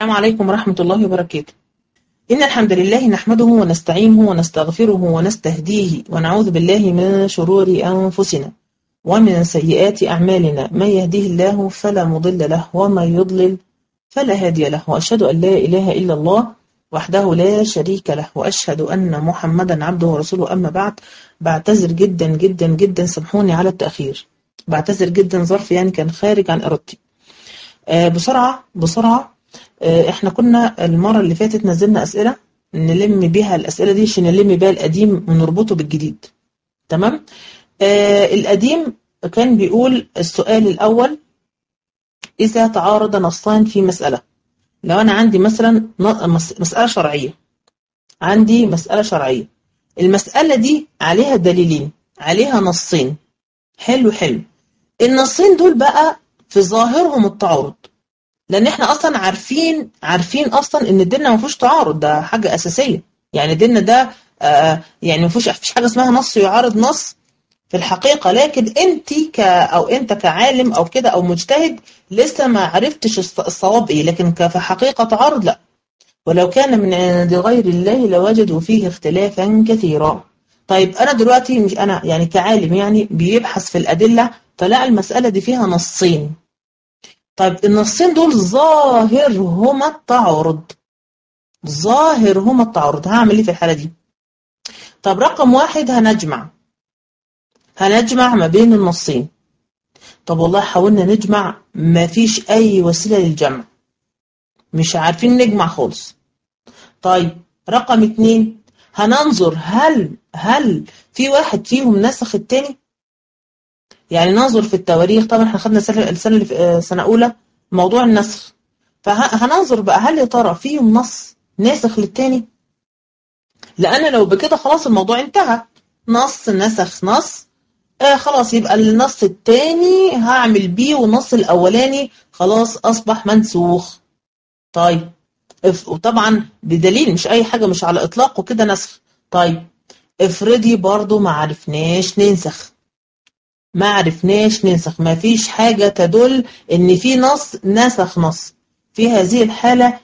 السلام عليكم ورحمة الله وبركاته. إن الحمد لله نحمده ونستعينه ونستغفره ونستهديه ونعوذ بالله من شرور أنفسنا ومن سيئات أعمالنا، من يهديه الله فلا مضل له ومن يضلل فلا هادي له، وأشهد أن لا إله إلا الله وحده لا شريك له، وأشهد أن محمدا عبده ورسوله. أما بعد، بعتذر جدا جدا جدا، سامحوني على التأخير، بعتذر جدا، ظرف يعني كان خارج عن إرادتي. بسرعة احنا كنا المرة اللي فاتت نزلنا أسئلة نلم بيها الأسئلة دي عشان نلم بيها القديم ونربطه بالجديد. تمام. القديم كان بيقول السؤال الأول: إذا تعارض نصان في مسألة. لو أنا عندي مثلا مسألة شرعية، عندي مسألة شرعية، المسألة دي عليها دليلين، عليها نصين. حلو. النصين دول بقى في ظاهرهم التعارض، لان احنا اصلا عارفين اصلا ان ديننا ما فيهوش تعارض، ده حاجه اساسيه. يعني ديننا ده يعني ما فيش حاجه اسمها نص يعارض نص في الحقيقه، لكن انت كعالم او كده او مجتهد لسه ما عرفتش الصواب ايه، لكن في حقيقه تعارض لا. ولو كان من عند غير الله لوجدوا فيه اختلافا كثيرا. طيب انا دلوقتي مش انا يعني كعالم يعني بيبحث في الادله، فلقى المساله دي فيها نصين. طيب النصين دول ظاهرهما التعارض، هعمل ايه في الحالة دي؟ طب رقم واحد، هنجمع ما بين النصين. طب والله حاولنا نجمع، ما فيش اي وسيلة للجمع، مش عارفين نجمع خالص. طيب رقم اتنين، هننظر هل في واحد فيهم نسخ التاني؟ يعني ننظر في التواريخ. طبعا احنا خدنا السنة اللي في سنة أولى موضوع النسخ، فهننظر بقى هل يا ترى فيهم نص ناسخ للتاني؟ لأن لو بكده خلاص الموضوع انتهى، نص نسخ نص، خلاص يبقى النص التاني هعمل بيه والنص الأولاني خلاص أصبح منسوخ. طيب وطبعا بدليل، مش أي حاجة مش على إطلاق وكده نسخ. طيب افرضي برضو ما عرفناش ننسخ، ما فيش حاجة تدل ان في نص نسخ نص. في هذه الحالة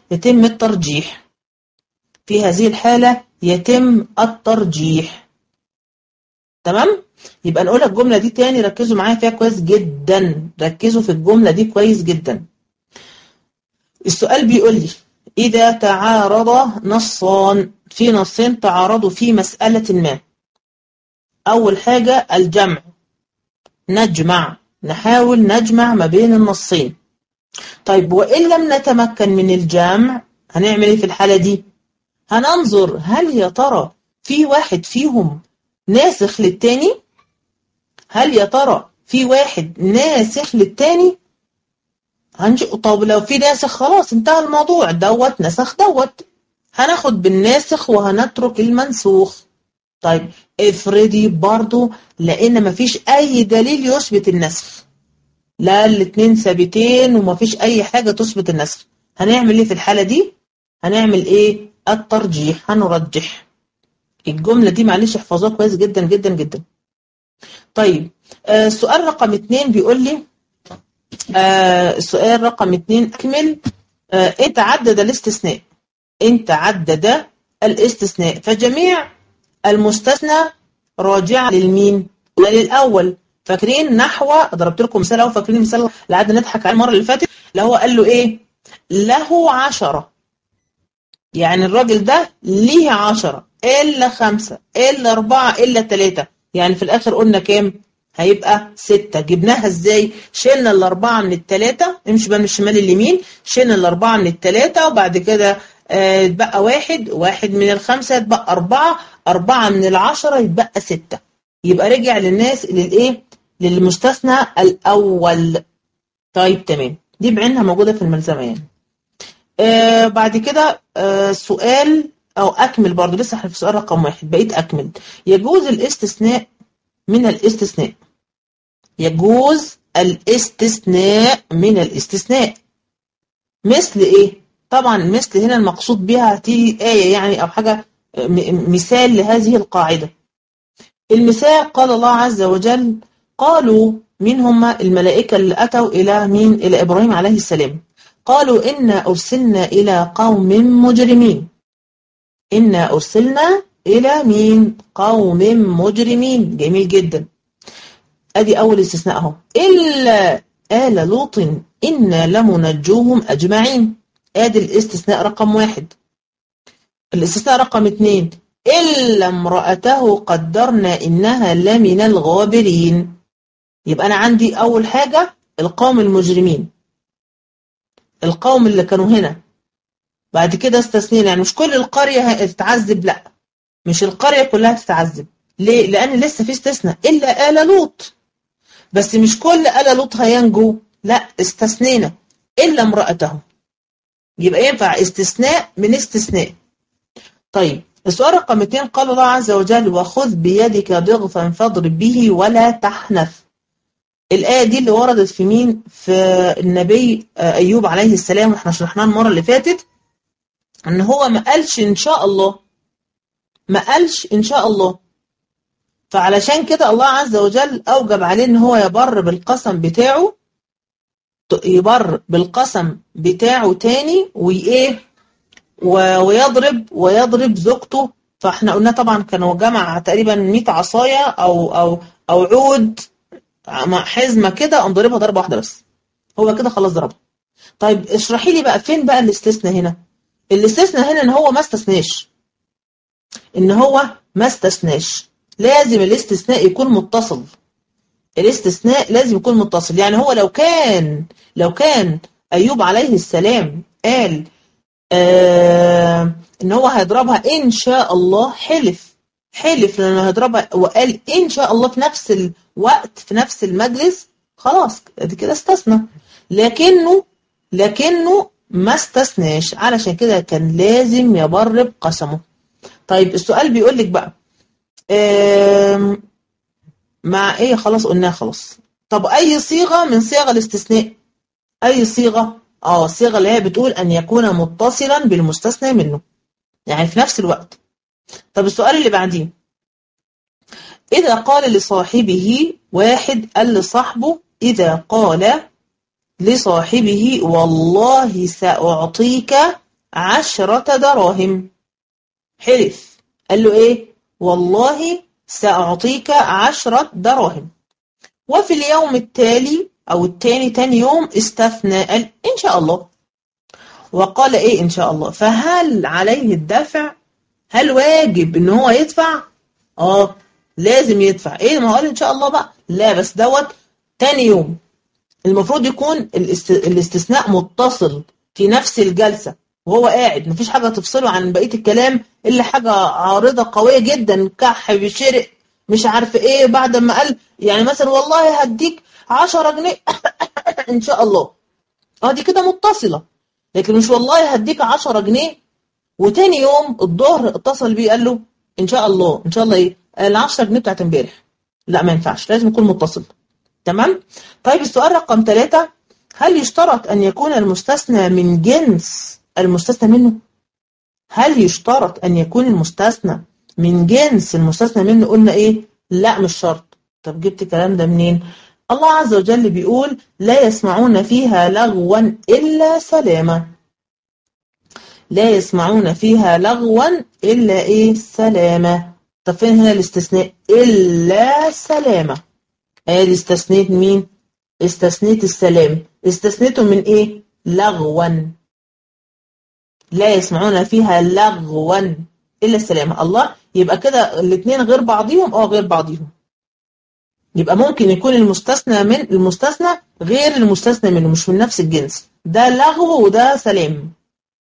يتم الترجيح. تمام. يبقى نقول الجملة دي تاني، ركزوا معايا فيها كويس جدا، ركزوا في الجملة دي كويس جدا. السؤال بيقول لي: إذا تعارض نصان، في نصين تعارضوا في مسألة ما. أول حاجة الجمع، نحاول نجمع ما بين النصين. طيب وإن لم نتمكن من الجمع هنعمل ايه في الحالة دي؟ هننظر هل يا ترى في واحد فيهم ناسخ للتاني؟ طب لو في ناسخ خلاص انتهى الموضوع، دوت نسخ دوت، هناخد بالناسخ وهنترك المنسوخ. طيب افرضي برضو لان مفيش اي دليل يثبت النسخ، لا الاتنين ثابتين ومفيش اي حاجة تثبت النسخ، هنعمل ايه في الحالة دي؟ هنعمل ايه؟ الترجيح، هنرجح. الجملة دي معلش احفظوها كويس جدا جدا جدا. طيب السؤال رقم 2 بيقول لي السؤال رقم 2 اكمل. ان تعدد الاستثناء فجميع المستثنى راجع للمين؟ للأول. فاكرين نحو ضربت لكم مثال اهو، فاكرين المثال اللي قعدنا نضحك عليه المرة اللي فاتت، اللي هو قال له ايه؟ له 10، يعني الراجل ده ليه 10 إلا 5 إلا 4 إلا 3، يعني في الآخر قلنا كام؟ هيبقى 6. جبناها ازاي؟ شلنا الأربعة من التلاتة، نمشي بقى من الشمال لليمين، شلنا الأربعة من التلاتة وبعد كده يتبقى واحد من الخمسة يتبقى 4 من 10 يتبقى 6. يبقى رجع للناس للإيه؟ للمستثنى الأول. طيب تمام، دي بعينها موجودة في الملزمة يعني. بعد كده سؤال أو أكمل برضو، لسه احنا في سؤال رقم 1 بقيت أكمل. يجوز الاستثناء من الاستثناء، مثل إيه؟ طبعا مثل هنا المقصود بها تيجي آية يعني أو حاجة مثال لهذه القاعدة. المثال قال الله عز وجل: قالوا، مين هم الملائكة اللي أتوا إلى مين؟ إلى إبراهيم عليه السلام. قالوا إنا أرسلنا إلى قوم مجرمين. إنا أرسلنا إلى مين؟ قوم مجرمين. جميل جدا. أدي أول استثناء أهو. إلا آل لوط إنا لمنجوهم أجمعين. أدي الاستثناء رقم 1. الاستثناء رقم 2 إلا امرأته قدرنا إنها لمن الغابرين. يبقى أنا عندي أول حاجة القوم المجرمين، القوم اللي كانوا هنا. بعد كده استثنينا، يعني مش كل القرية هتتعذب، لا مش القرية كلها تتعذب. ليه؟ لأن لسه في استثناء إلا آل لوط، بس مش كل آل لوط هينجو، لا استثنينا إلا امرأته. يبقى ينفع استثناء من استثناء. طيب السؤال رقم 2 قال الله عز وجل وخذ بيدك ضغثا فاضرب به ولا تحنث. الآية دي اللي وردت في مين؟ في النبي أيوب عليه السلام، واحنا شرحناها المرة اللي فاتت ان هو ما قالش ان شاء الله، ما قالش ان شاء الله، فعلشان كده الله عز وجل اوجب عليه ان هو يبر بالقسم بتاعه، يبر بالقسم بتاعه تاني وايه ويضرب زوجته. فاحنا قلنا طبعا كانوا جمع تقريبا 100 عصايه او عود مع حزمه كده، قام ضربها ضربه واحده بس، هو كده خلاص ضربها. طيب اشرحي لي بقى فين بقى الاستثناء هنا؟ الاستثناء هنا ان هو ما استثناش، ان هو ما استثناش. لازم الاستثناء يكون متصل، الاستثناء لازم يكون متصل. يعني هو لو كان ايوب عليه السلام قال ان هو هيضربها ان شاء الله، حلف لانه هيضربها وقال ان شاء الله في نفس الوقت في نفس المجلس، خلاص ادي كده استثنى. لكنه ما استثناش، علشان كده كان لازم يبر بقسمه. طيب السؤال بيقول لك بقى مع ايه؟ خلاص قلناها خلاص. طب اي صيغه من صيغ الاستثناء؟ اي صيغه؟ الصيغه اللي هي بتقول ان يكون متصلا بالمستثنى منه، يعني في نفس الوقت. طب السؤال اللي بعديه اذا قال لصاحبه، واحد قال لصاحبه، اذا قال لصاحبه والله سأعطيك 10 دراهم، حلف قال له ايه؟ والله سأعطيك 10 دراهم. وفي اليوم التالي او التاني تاني يوم استثنى قال ان شاء الله، وقال ايه ان شاء الله، فهل عليه الدفع؟ هل واجب ان هو يدفع؟ لازم يدفع. ايه ما قال ان شاء الله بقى؟ لا بس دوت تاني يوم. المفروض يكون الاستثناء متصل في نفس الجلسة وهو قاعد، مفيش حاجة تفصله عن بقية الكلام إلا حاجة عارضة قوية جدا، كح بشرق مش عارف ايه، بعد ما قال يعني مثلا والله هديك 10 جنيه ان شاء الله، دي كده متصلة. لكن مش والله هديك 10 جنيه وتاني يوم الظهر اتصل بيه قال له ان شاء الله. ان شاء الله ايه؟ ال10 جنيه بتاعت امبارح. لا ما ينفعش، لازم يكون متصل. تمام؟ طيب السؤال رقم 3 هل يشترط أن يكون المستثنى من جنس المستثنى منه؟ هل يشترط أن يكون المستثنى من جنس المستثنى منه؟ قلنا إيه؟ لا مش شرط. طب جبت الكلام ده منين؟ الله عز وجل بيقول لا يسمعون فيها لغوا إلا سلاما. لا يسمعون فيها لغوا إلا إيه؟ سلاما. طب فين هنا الاستثناء؟ إلا سلاما. ادي استثنيت مين؟ استثنيت السلام. استثنيته من ايه؟ لغوا. لا يسمعون فيها لغوا الا السلام. الله، يبقى كده الاثنين غير بعضيهم. غير بعضيهم. يبقى ممكن يكون المستثنى من المستثنى غير المستثنى منه، مش من نفس الجنس. ده لغو وده سلام.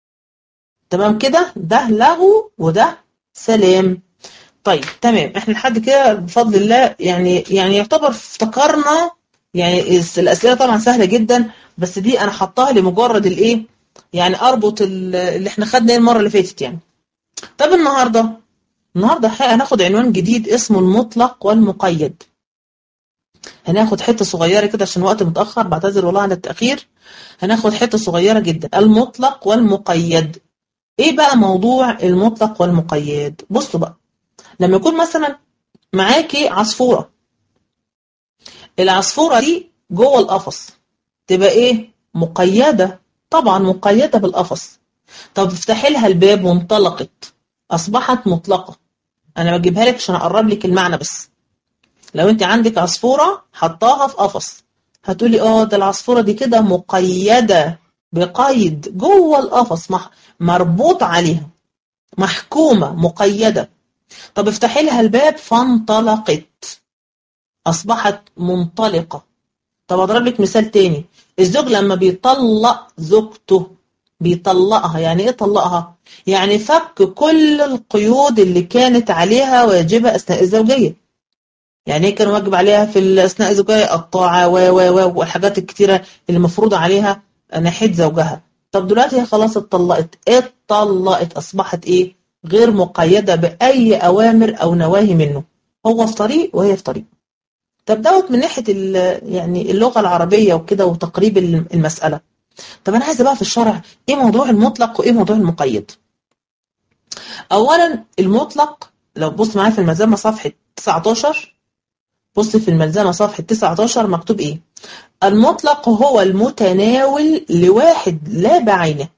تمام كده؟ ده لغو وده سلام. طيب تمام، احنا لحد كده بفضل الله يعني يعتبر افتكرنا. يعني الاسئله طبعا سهله جدا، بس دي انا حطاها لمجرد الايه، يعني اربط اللي احنا خدناه المره اللي فاتت يعني. طب النهارده هناخد عنوان جديد اسمه المطلق والمقيد. هناخد حته صغيره كده عشان وقت متاخر، بعتذر والله عن التاخير. هناخد حته صغيره جدا، المطلق والمقيد. ايه بقى موضوع المطلق والمقيد؟ بصوا بقى، لما يكون مثلا معاكي عصفورة، العصفورة دي جوه القفص تبقى ايه؟ مقيدة. طبعا مقيدة بالقفص. طب افتحي لها الباب وانطلقت، أصبحت مطلقة. أنا بجيبها لك عشان أقرب لك المعنى بس. لو أنت عندك عصفورة حطاها في قفص، هتقولي ده العصفورة دي كده مقيدة بقيد جوه القفص، مربوط عليها، محكومة، مقيدة. طب افتحي لها الباب فانطلقت، أصبحت منطلقة. طب أضرب لك مثال تاني. الزوج لما بيطلق زوجته بيطلقها، يعني إيه طلقها؟ يعني فك كل القيود اللي كانت عليها واجبة أثناء الزوجية. يعني إيه كان واجب عليها في أثناء الزوجية؟ الطاعة والحاجات الكتيرة اللي مفروضة عليها ناحية زوجها. طب دلوقتي هي خلاص اتطلقت، أصبحت إيه؟ غير مقيدة بأي أوامر أو نواهي منه. هو في طريق وهي في طريق. طب دوت من ناحية يعني اللغة العربية وكده وتقريب المسألة. طب أنا عايزة بقى في الشرع إيه موضوع المطلق وإيه موضوع المقيد؟ أولا المطلق، لو بص معايا في الملزمة صفحة 19، بص في الملزمة صفحة 19 مكتوب إيه؟ المطلق هو المتناول لواحد لا بعينه.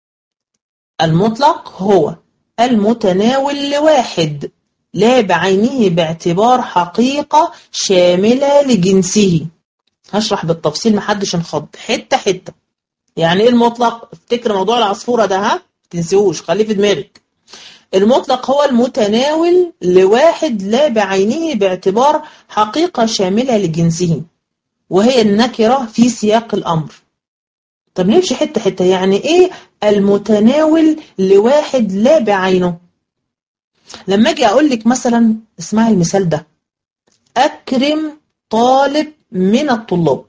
المطلق هو المتناول لواحد لا بعينه باعتبار حقيقة شاملة لجنسه. هشرح بالتفصيل محدش انخض، حتة حتة. يعني ايه المطلق؟ افتكر موضوع العصفورة ده، ها تنسيهوش، خليه في دماغك. المطلق هو المتناول لواحد لا بعينه باعتبار حقيقة شاملة لجنسه، وهي النكرة في سياق الأمر. طب نمشي حتة حتة. يعني ايه المتناول لواحد لا بعينه؟ لما اجي اقول لك مثلا، اسمعي المثال ده، اكرم طالب من الطلاب.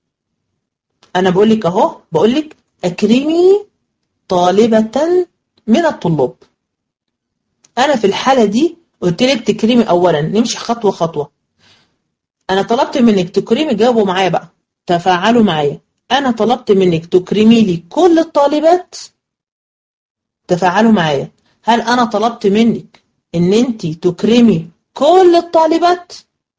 انا بقول لك اهو، بقول لك اكرمي طالبة من الطلاب. انا في الحالة دي قلت لك تكرمي. اولا نمشي خطوة خطوة. انا طلبت منك تكرمي، جاوبوا معايا بقى، تفاعلوا معايا. انا طلبت منك تكرمي لي كل الطالبات، تفاعلوا معايا. هل انا طلبت منك ان انت تكرمي كل الطالبات؟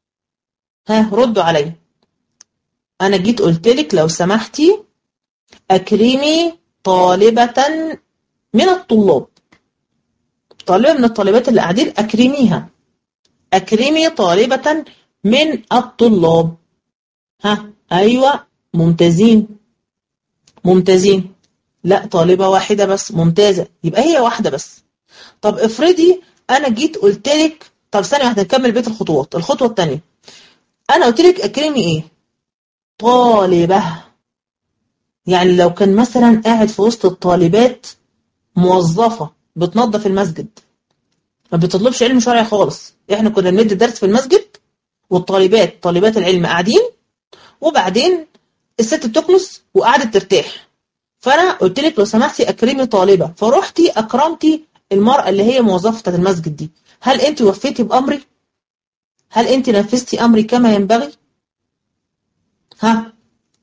ها ردوا عليا. انا جيت قلت لك لو سمحتي اكرمي طالبة من الطلاب، طالبة من الطالبات اللي قاعدين اكرميها. اكرمي طالبة من الطلاب. ها ايوه، ممتازين ممتازين. لا، طالبة واحدة بس. ممتازة، يبقى هي واحدة بس. طب افرضي انا جيت قلت لك، طب ثانية واحدة نكمل بيت الخطوات. الخطوة الثانية، انا قلت لك اكرمي ايه؟ طالبة. يعني لو كان مثلا قاعد في وسط الطالبات موظفة بتنظف المسجد، ما بتطلبش علم شرعي خالص، احنا كنا بندي درس في المسجد والطالبات طالبات العلم قاعدين، وبعدين الست بتكنس وقعدت ترتاح. فانا قلت لك لو سمحتي اكرمي طالبة، فروحتي اكرمتي المرأة اللي هي موظفة المسجد دي. هل انت وفيتي بامري؟ هل انت نفذتي امري كما ينبغي؟ ها،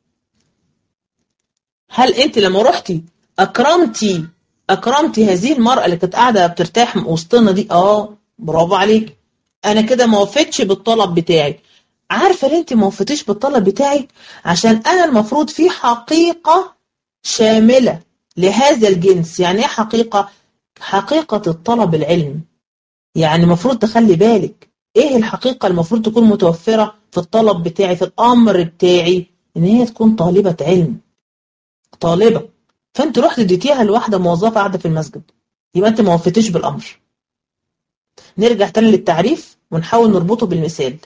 هل انت لما رحتي اكرمتي هذه المرأة اللي كانت قاعدة بترتاح وسطنا دي؟ برافو عليك. انا كده ما وفيتش بالطلب بتاعي. عارفة ليه انت ما وفيتيش بالطلب بتاعي؟ عشان انا المفروض في حقيقة شاملة لهذا الجنس. يعني ايه حقيقة؟ حقيقة الطلب العلم. يعني المفروض تخلي بالك ايه الحقيقة المفروض تكون متوفرة في الطلب بتاعي، في الامر بتاعي، ان هي تكون طالبة علم، طالبة. فانت رحت اديتيها لواحدة موظفة قاعدة في المسجد، يبقى انت ما وفيتيش بالامر. نرجع تاني للتعريف ونحاول نربطه بالمثال.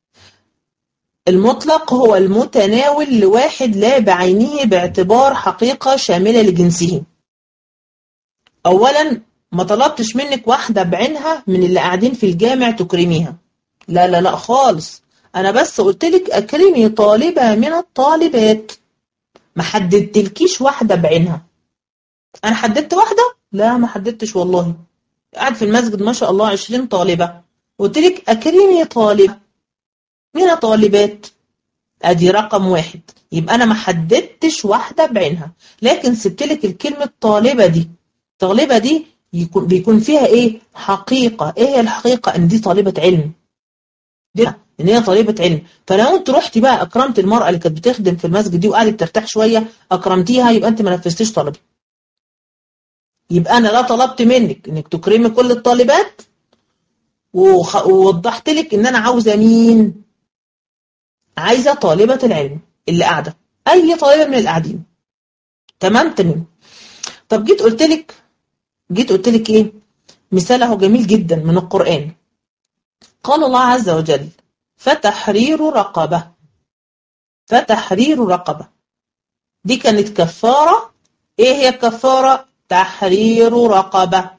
المطلق هو المتناول لواحد لا بعينه باعتبار حقيقة شاملة لجنسه. اولا ما طلبتش منك واحدة بعينها من اللي قاعدين في الجامع تكرميها، لا لا لا خالص. انا بس قلت لك اكرمي طالبة من الطالبات، ما حددتلكيش واحدة بعينها. انا حددت واحدة؟ لا ما حددتش والله. قاعد في المسجد ما شاء الله 20 طالبة، قلت لك اكرمي طالبة من الطالبات، ادي رقم واحد. يبقى انا ما حددتش واحدة بعينها، لكن سبت لك الكلمة طالبة دي. طالبة دي بيكون فيها ايه؟ حقيقة. ايه هي الحقيقة؟ ان دي طالبة علم. دي ان هي طالبة علم. فلو انت رحتي بقى اكرمت المرأة اللي كانت بتخدم في المسجد دي وقعدت ترتاح شوية اكرمتيها، يبقى انت ما نفذتيش طلبي. يبقى انا لا طلبت منك انك تكرمي كل الطالبات، ووضحت لك ان انا عاوزة مين؟ عايزة طالبة العلم اللي قاعدة، اي طالبة من القاعدين. تمام. طب جيت قلت لك ايه؟ مثال اهو جميل جدا من القرآن. قال الله عز وجل فتحرير رقبة. دي كانت كفارة. ايه هي الكفارة؟ تحرير رقبة.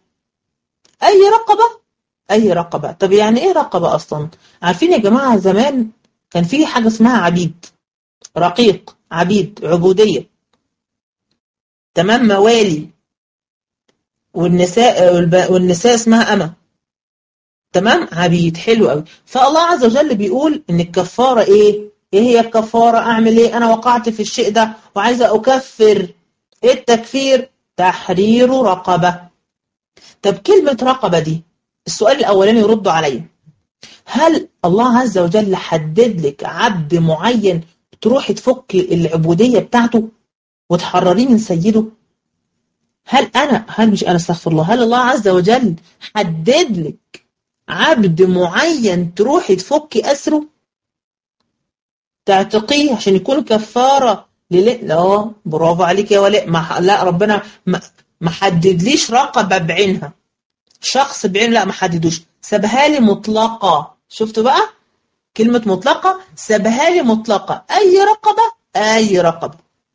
اي رقبة. طب يعني ايه رقبة اصلا؟ عارفين يا جماعة زمان كان في حاجة اسمها عبيد، رقيق، عبيد، عبودية. تمام. موالي. والنساء اسمها أمة. تمام. عبيد. حلو قوي. فالله عز وجل بيقول ان الكفارة ايه هي الكفارة؟ اعمل ايه؟ انا وقعت في الشيء ده وعايزة اكفر. ايه التكفير؟ تحرير رقبة. طب كلمة رقبة دي، السؤال الاولاني يردوا عليا، هل الله عز وجل حدد لك عبد معين تروحي تفك العبودية بتاعته وتحرريه من سيده؟ هل استغفر الله، هل الله عز وجل حدد لك عبد معين تروحي تفكي أسره تعتقيه عشان يكون كفارة لا، برافو عليك يا ولاء. لا، ربنا ما حددليش رقبة بعينها، شخص بعينه، لا ما حددوش، سابها لي مطلقة. شفتوا بقى كلمة مطلقة؟ سابها لي مطلقة. أي رقبة.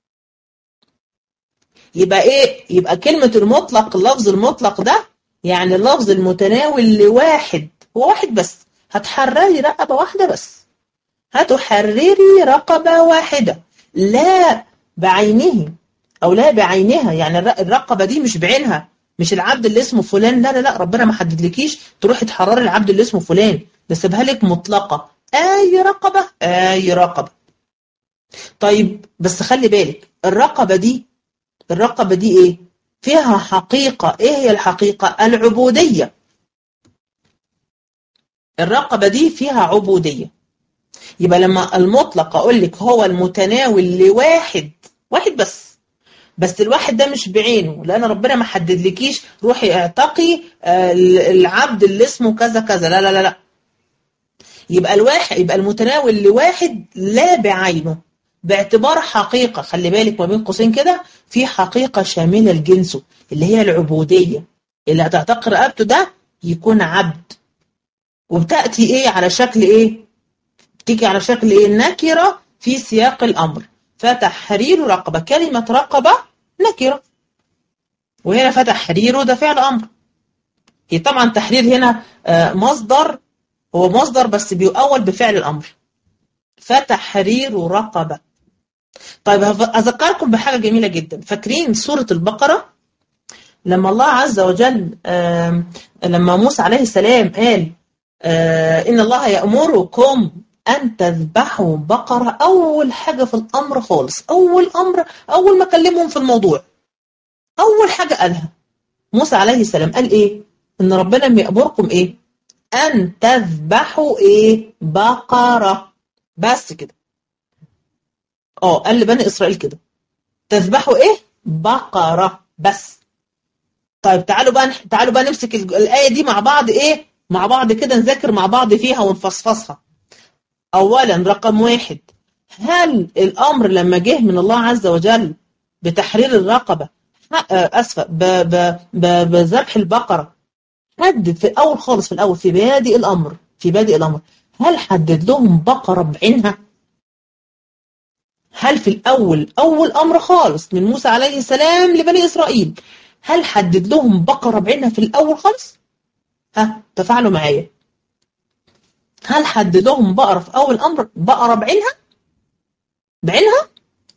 يبقى ايه؟ يبقى كلمة المطلق، اللفظ المطلق ده يعني اللفظ المتناول لواحد، هو واحد بس. هتحرري رقبة واحدة بس، هتحرري رقبة واحدة، لا بعينه أو لا بعينها. يعني الرقبة دي مش بعينها، مش العبد اللي اسمه فلان، لا، ربنا ما حددلكيش تروحي تحرري العبد اللي اسمه فلان، ده سابها لك مطلقة. أي رقبة. طيب بس خلي بالك، الرقبة دي ايه؟ فيها حقيقة. ايه هي الحقيقة؟ العبودية. الرقبة دي فيها عبودية. يبقى لما المطلق اقول لك هو المتناول لواحد بس الواحد ده مش بعينه، لان ربنا ما حددلكيش روحي اعتقي العبد اللي اسمه كذا كذا، لا. يبقى المتناول لواحد لا بعينه، باعتبار حقيقة. خلي بالك ما بين قوسين كده، في حقيقة شاملة لجنسه اللي هي العبودية. اللي هتعتق رقبته ده يكون عبد، وبتأتي ايه على شكل ايه؟ بتيجي على شكل ايه؟ نكرة في سياق الأمر. فتحرير رقبة، كلمة رقبة نكرة، وهنا فتحريره ده فعل أمر. هي طبعا تحرير هنا مصدر، هو مصدر بس بيؤول بفعل الأمر. فتحرير رقبة. طيب أذكركم بحاجة جميلة جدا. فاكرين سورة البقرة لما الله عز وجل لما موسى عليه السلام قال إن الله يأمركم أن تذبحوا بقرة؟ أول حاجة في الأمر خالص، أول ما كلمهم في الموضوع، أول حاجة قالها موسى عليه السلام قال إيه؟ إن ربنا يأمركم إيه؟ أن تذبحوا إيه؟ بقرة. بس كده. قال لبني إسرائيل كده تذبحوا إيه؟ بقرة بس. طيب تعالوا بقى نمسك الآية دي مع بعض، إيه؟ مع بعض كده نذاكر مع بعض فيها ونفصفصها. أولا رقم 1، هل الأمر لما جه من الله عز وجل بتحرير الرقبة، بذبح البقرة، حدد في الأول خالص، في بادئ الأمر، هل حدد لهم بقرة بعينها؟ هل في الأول أول أمر خالص من موسى عليه السلام لبني إسرائيل، هل حدد لهم بقرة بعينها في الأول خالص؟ تفاعلوا معايا. هل حدد لهم بقرة في أول أمر، بقرة بعينها؟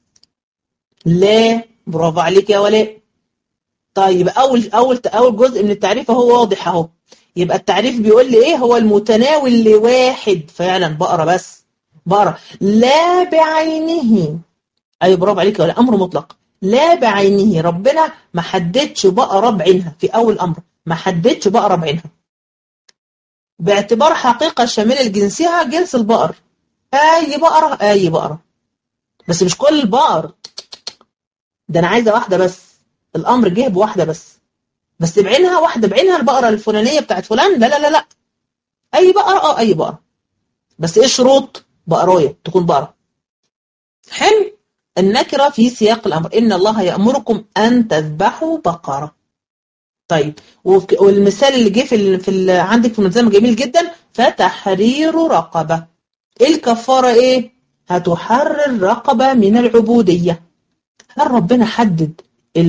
لا. برافو عليك يا ولاء. طيب أول جزء من التعريف هو واضح أهو. يبقى التعريف بيقول لي إيه؟ هو المتناول لواحد، فعلا بقرة بس، بقرة لا بعينه. أيوة برافو عليك يا ولاء، أمر مطلق لا بعينه. ربنا ما حددش بقرة بعينها في أول أمر، ما حددش بقرة بعينها. باعتبار حقيقة شاملة لجنسها جنس البقر. أي بقرة، أي بقرة، بس مش كل البقر، ده أنا عايزة واحدة بس، الأمر جه بواحدة بس بعينها، واحدة بعينها، البقرة الفلانية بتاعت فلان، لا لا لا لا، أي بقرة، أي بقرة، بس إيه الشروط؟ بقراية، تكون بقرة. حلو. النكرة في سياق الأمر، إن الله يأمركم أن تذبحوا بقرة. طيب، والمثال اللي جه عندك في الملزمة جميل جدا، فتحرير رقبة. الكفارة إيه؟ هتحرر رقبة من العبودية. هل ربنا حدد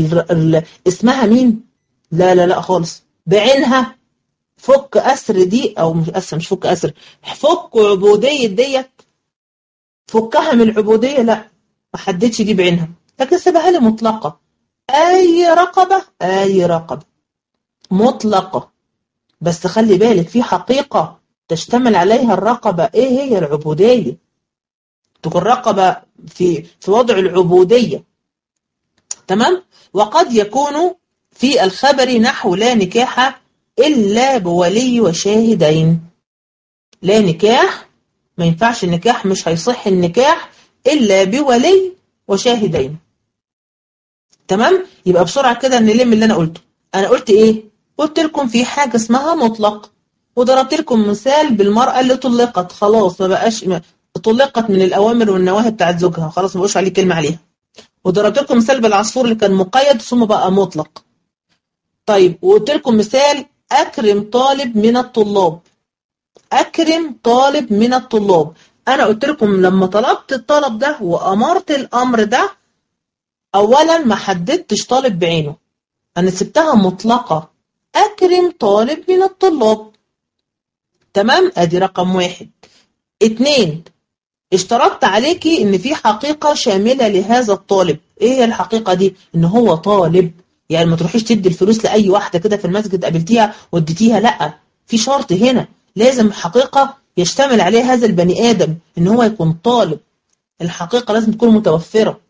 اسمها مين؟ لا لا لا خالص، بعينها. فك أسر دي، أو مش أسر، مش فك أسر، فك عبودية ديت، فكها من العبودية، لا، ما حددش دي بعينها، لكن سيبها لي مطلقة. أي رقبة، أي رقبة مطلقة، بس خلي بالك في حقيقة تشتمل عليها الرقبة، إيه هي؟ العبودية. تكون رقبة في وضع العبودية. تمام. وقد يكون في الخبر نحو لا نكاح إلا بولي وشاهدين. لا نكاح، ما ينفعش النكاح، مش هيصح النكاح إلا بولي وشاهدين. تمام. يبقى بسرعة كده نلم اللي أنا قلته. أنا قلت إيه؟ قلت لكم في حاجة اسمها مطلق، وضربت لكم مثال بالمرأة اللي طلقت، خلاص ما بقاش، طلقت من الأوامر والنواهي بتاعت زوجها، خلاص ما بقوش عليه كلمة عليها. وضربت لكم مثال بالعصفور اللي كان مقيد ثم بقى مطلق. طيب، وقلت لكم مثال أكرم طالب من الطلاب، أكرم طالب من الطلاب. أنا قلت لكم لما طلبت الطلب ده وأمرت الأمر ده، أولا ما حددتش طالب بعينه، أنا سبتها مطلقة، أكرم طالب من الطلاب. تمام. أدي رقم 1. 2، اشترطت عليكي إن في حقيقة شاملة لهذا الطالب. إيه هي الحقيقة دي؟ إن هو طالب، يعني ما تروحيش تدي الفلوس لأي واحدة كده في المسجد قابلتيها واديتيها، لأ، في شرط هنا، لازم حقيقة يشتمل عليها هذا البني آدم إن هو يكون طالب، الحقيقة لازم تكون متوفرة.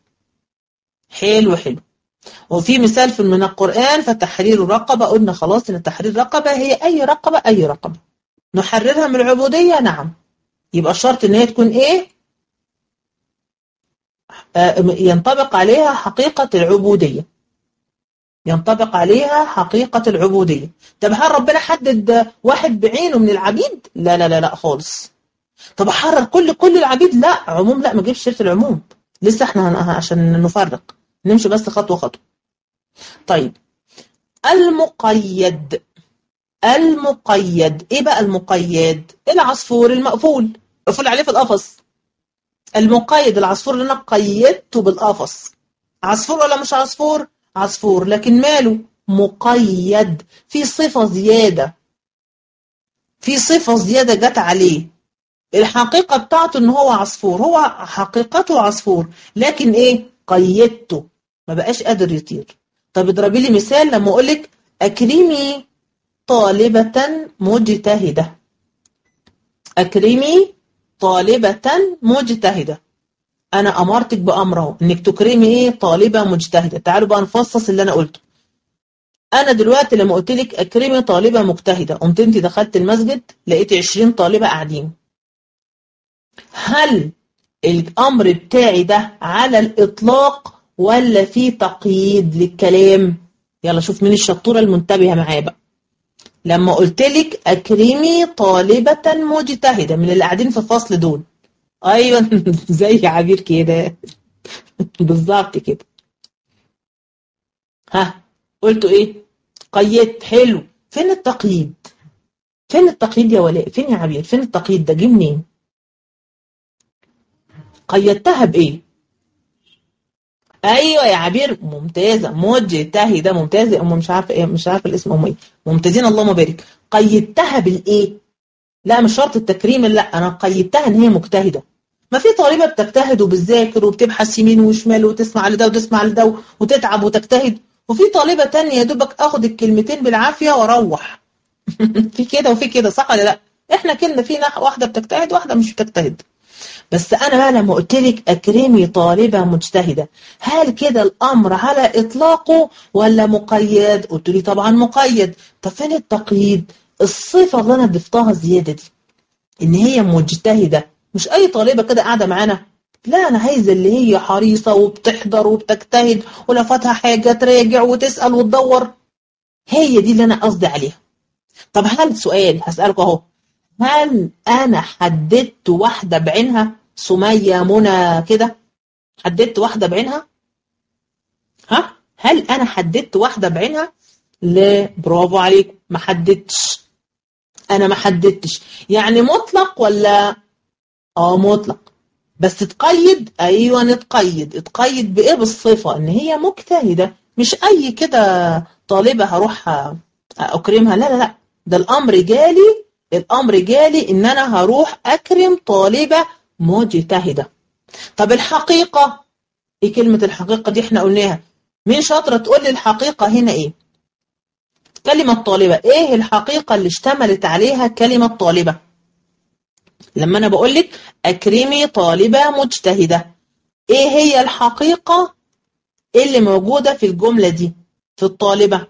حلو حلو. وفي مثال من القرآن، فتحرير رقبة، قلنا خلاص إن تحرير رقبة هي أي رقبة، أي رقبة نحررها من العبودية. نعم. يبقى الشرط إن هي تكون إيه؟ ينطبق عليها حقيقة العبودية، ينطبق عليها حقيقة العبودية. طب هل ربنا حدد واحد بعينه من العبيد؟ لا لا لا لا خالص. طب أحرر كل العبيد؟ لا. عموم؟ لا، ما جيبش سيرة العموم، لسه احنا عشان نفرق نمشي بس خطوة خطوة. طيب، المقيد. المقيد ايه بقى المقيد؟ العصفور المقفول، مقفول عليه في القفص. المقيد العصفور اللي انا قيدته بالقفص. عصفور ولا مش عصفور؟ عصفور، لكن ماله؟ مقيد، في صفة زيادة، في صفة زيادة جت عليه. الحقيقة بتاعته ان هو عصفور، هو حقيقته عصفور، لكن ايه؟ قيدته، ما بقاش قادر يطير. طب اضربي لي مثال لما اقولك اكرمي طالبة مجتهدة. أكرمي طالبة مجتهدة، أنا أمرتك بأمره إنك تكرمي إيه؟ طالبة مجتهدة. تعالوا بقى نفصص اللي أنا قلته. أنا دلوقتي لما قلت لك أكرمي طالبة مجتهدة، قمت أنت دخلت المسجد لقيت 20 طالبة قاعدين، هل الأمر بتاعي ده على الإطلاق ولا في تقييد للكلام؟ يلا شوف مين الشطورة المنتبهة معايا بقى. لما قلت لك أكرمي طالبة مجتهدة من اللي قاعدين في الفصل دول، أيوة زي عبير كده بالظبط كده. ها، قلتوا إيه؟ قيدت. حلو. فين التقييد؟ فين التقييد يا ولاء؟ فين يا عبير؟ فين التقييد ده؟ جه منين؟ قيدتها بإيه؟ أيوة يا عبير، ممتازة. مجتهدة، ممتازة. مش عارفة إيه، مش عارفة الاسم إيه. ممتازين اللهم بارك. قيدتها بالإيه؟ لا مش شرط التكريم، لا، أنا قيدتها إن هي مجتهدة. ما في طالبة بتجتهد وبتذاكر وبتبحث يمين وشمال وتسمع لده وتسمع لده وتتعب وتجتهد، وفي طالبة تانية يا دوبك اخد الكلمتين بالعافية واروح في كده وفي كده، صح ولا لا؟ احنا كنا فينا واحدة بتجتهد واحدة مش بتجتهد. بس انا بقى لما قلت لك اكرمي طالبة مجتهدة، هل كده الامر على اطلاقه ولا مقيد؟ قلت لي طبعا مقيد. طب فين التقييد؟ الصفة اللي أنا ضفتها زيادة دي إن هي مجتهدة، مش أي طالبة كده قاعدة معانا، لا أنا عايزة اللي هي حريصة وبتحضر وبتجتهد ولو فاتها حاجة تراجع وتسأل وتدور، هي دي اللي أنا قصدي عليها. طب هل سؤال هسألك أهو، هل أنا حددت واحدة بعينها؟ سمية، منى، كده حددت واحدة بعينها؟ ها؟ هل أنا حددت واحدة بعينها؟ لا، برافو عليكم، ما حددتش. أنا ما حددتش. يعني مطلق ولا؟ مطلق. بس تقيد؟ أيوة نتقيد. اتقيد بإيه؟ بالصفة إن هي مجتهدة، مش أي كده طالبة هروح أكرمها، لا لا لا، ده الأمر جالي إن أنا هروح أكرم طالبة مجتهدة. طب الحقيقة، إيه كلمة الحقيقة دي؟ إحنا قلناها. مين شاطرة تقول لي الحقيقة هنا إيه؟ كلمة طالبة، إيه الحقيقة اللي اشتملت عليها كلمة طالبة؟ لما أنا بقول لك أكرمي طالبة مجتهدة، إيه هي الحقيقة اللي موجودة في الجملة دي في الطالبة؟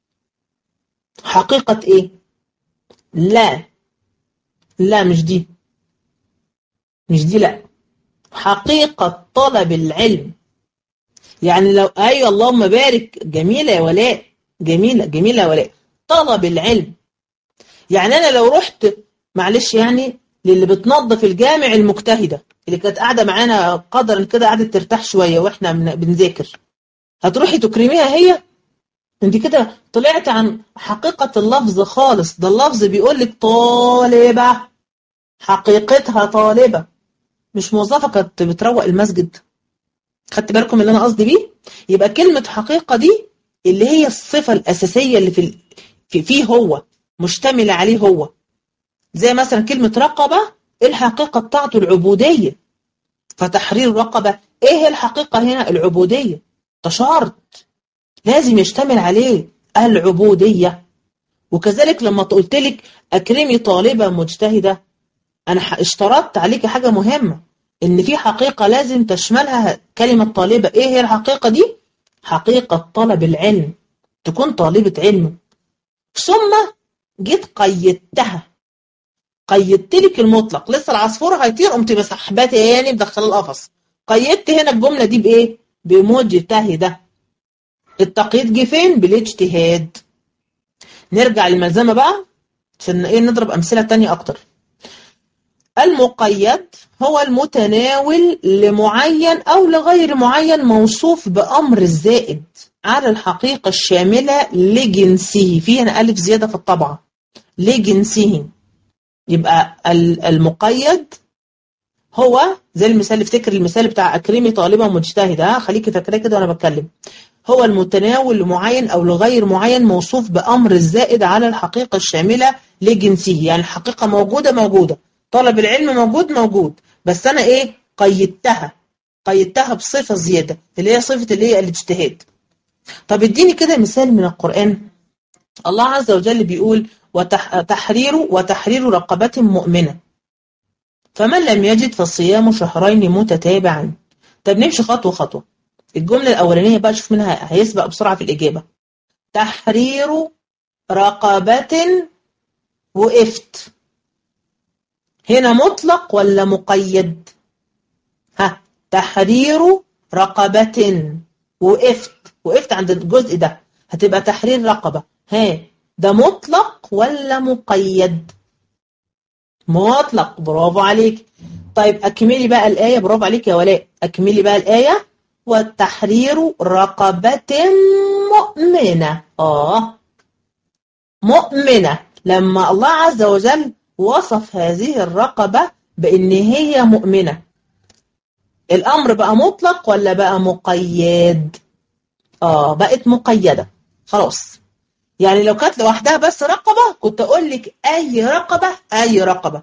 حقيقة إيه؟ لا لا، مش دي، مش دي، لا. حقيقة طلب العلم. يعني لو أيوة، اللهم بارك، جميلة يا ولاء، جميلة جميلة يا ولاء. طلب العلم، يعني أنا لو رحت، معلش يعني، للي بتنظف الجامع المجتهدة اللي كانت قاعدة معانا قدرا كده، قاعدة ترتاح شوية وإحنا بنذاكر، هتروحي تكرميها هي؟ انت كده طلعت عن حقيقة اللفظ خالص. ده اللفظ بيقول لك طالبة، حقيقتها طالبة، مش موظفة كانت بتروق المسجد. خدت بالكم اللي أنا قصدي بيه؟ يبقى كلمة حقيقة دي اللي هي الصفة الأساسية اللي فيه هو، مشتملة عليه هو. زي مثلا كلمة رقبة، الحقيقة بتاعته العبودية، فتحرير رقبة، ايه الحقيقة هنا؟ العبودية. تشارت لازم يشتمل عليه العبودية. وكذلك لما قلت لك أكرمي طالبة مجتهدة، أنا اشترطت عليك حاجة مهمة، إن في حقيقة لازم تشملها كلمة طالبة. إيه هي الحقيقة دي؟ حقيقة طلب العلم، تكون طالبة علم. ثم جيت قيدتها، قيدت لك المطلق، لسه العصفور هيطير قمت مسحباه تاني مدخله القفص. قيدت هنا الجملة دي بإيه؟ بمجتهدة. التقييد جه فين؟ بالاجتهاد. نرجع للملزمة بقى عشان ايه نضرب أمثلة تانية أكتر. المقيد هو المتناول لمعين أو لغير معين، موصوف بأمر الزائد على الحقيقة الشاملة لجنسه. فيه هنا ألف زيادة في الطبعة، لجنسه. يبقى المقيد هو زي المثال، افتكر المثال بتاع أكرمي طالبة مجتهدة، خليكي فاكراه كده وأنا بتكلم. هو المتناول لمعين أو لغير معين، موصوف بأمر الزائد على الحقيقة الشاملة لجنسه. يعني الحقيقة موجودة، طلب العلم موجود، بس أنا إيه؟ قيدتها بصفة زيادة اللي هي صفة اللي هي الاجتهاد. طب اديني كده مثال من القرآن. الله عز وجل بيقول وتحرير رقبة مؤمنة، فمن لم يجد فصيام شهرين متتابعين. طب نمشي خطوة خطوة. الجملة الأولانية بقى شوف منها هيسبق بسرعة في الإجابة. تحرير رقبة، وقفت هنا مطلق ولا مقيد؟ تحرير رقبة، وقفت عند الجزء ده، هتبقى تحرير رقبة. ده مطلق ولا مقيد؟ مطلق، برافو عليك. طيب أكملي بقى الآية، برافو عليك يا ولاء، أكملي بقى الآية. والتحرير رقبة مؤمنة. مؤمنة، لما الله عز وجل وصف هذه الرقبة بأن هي مؤمنة، الأمر بقى مطلق ولا بقى مقيد؟ بقت مقيدة خلاص. يعني لو كانت لوحدها بس رقبة كنت أقول لك أي رقبة،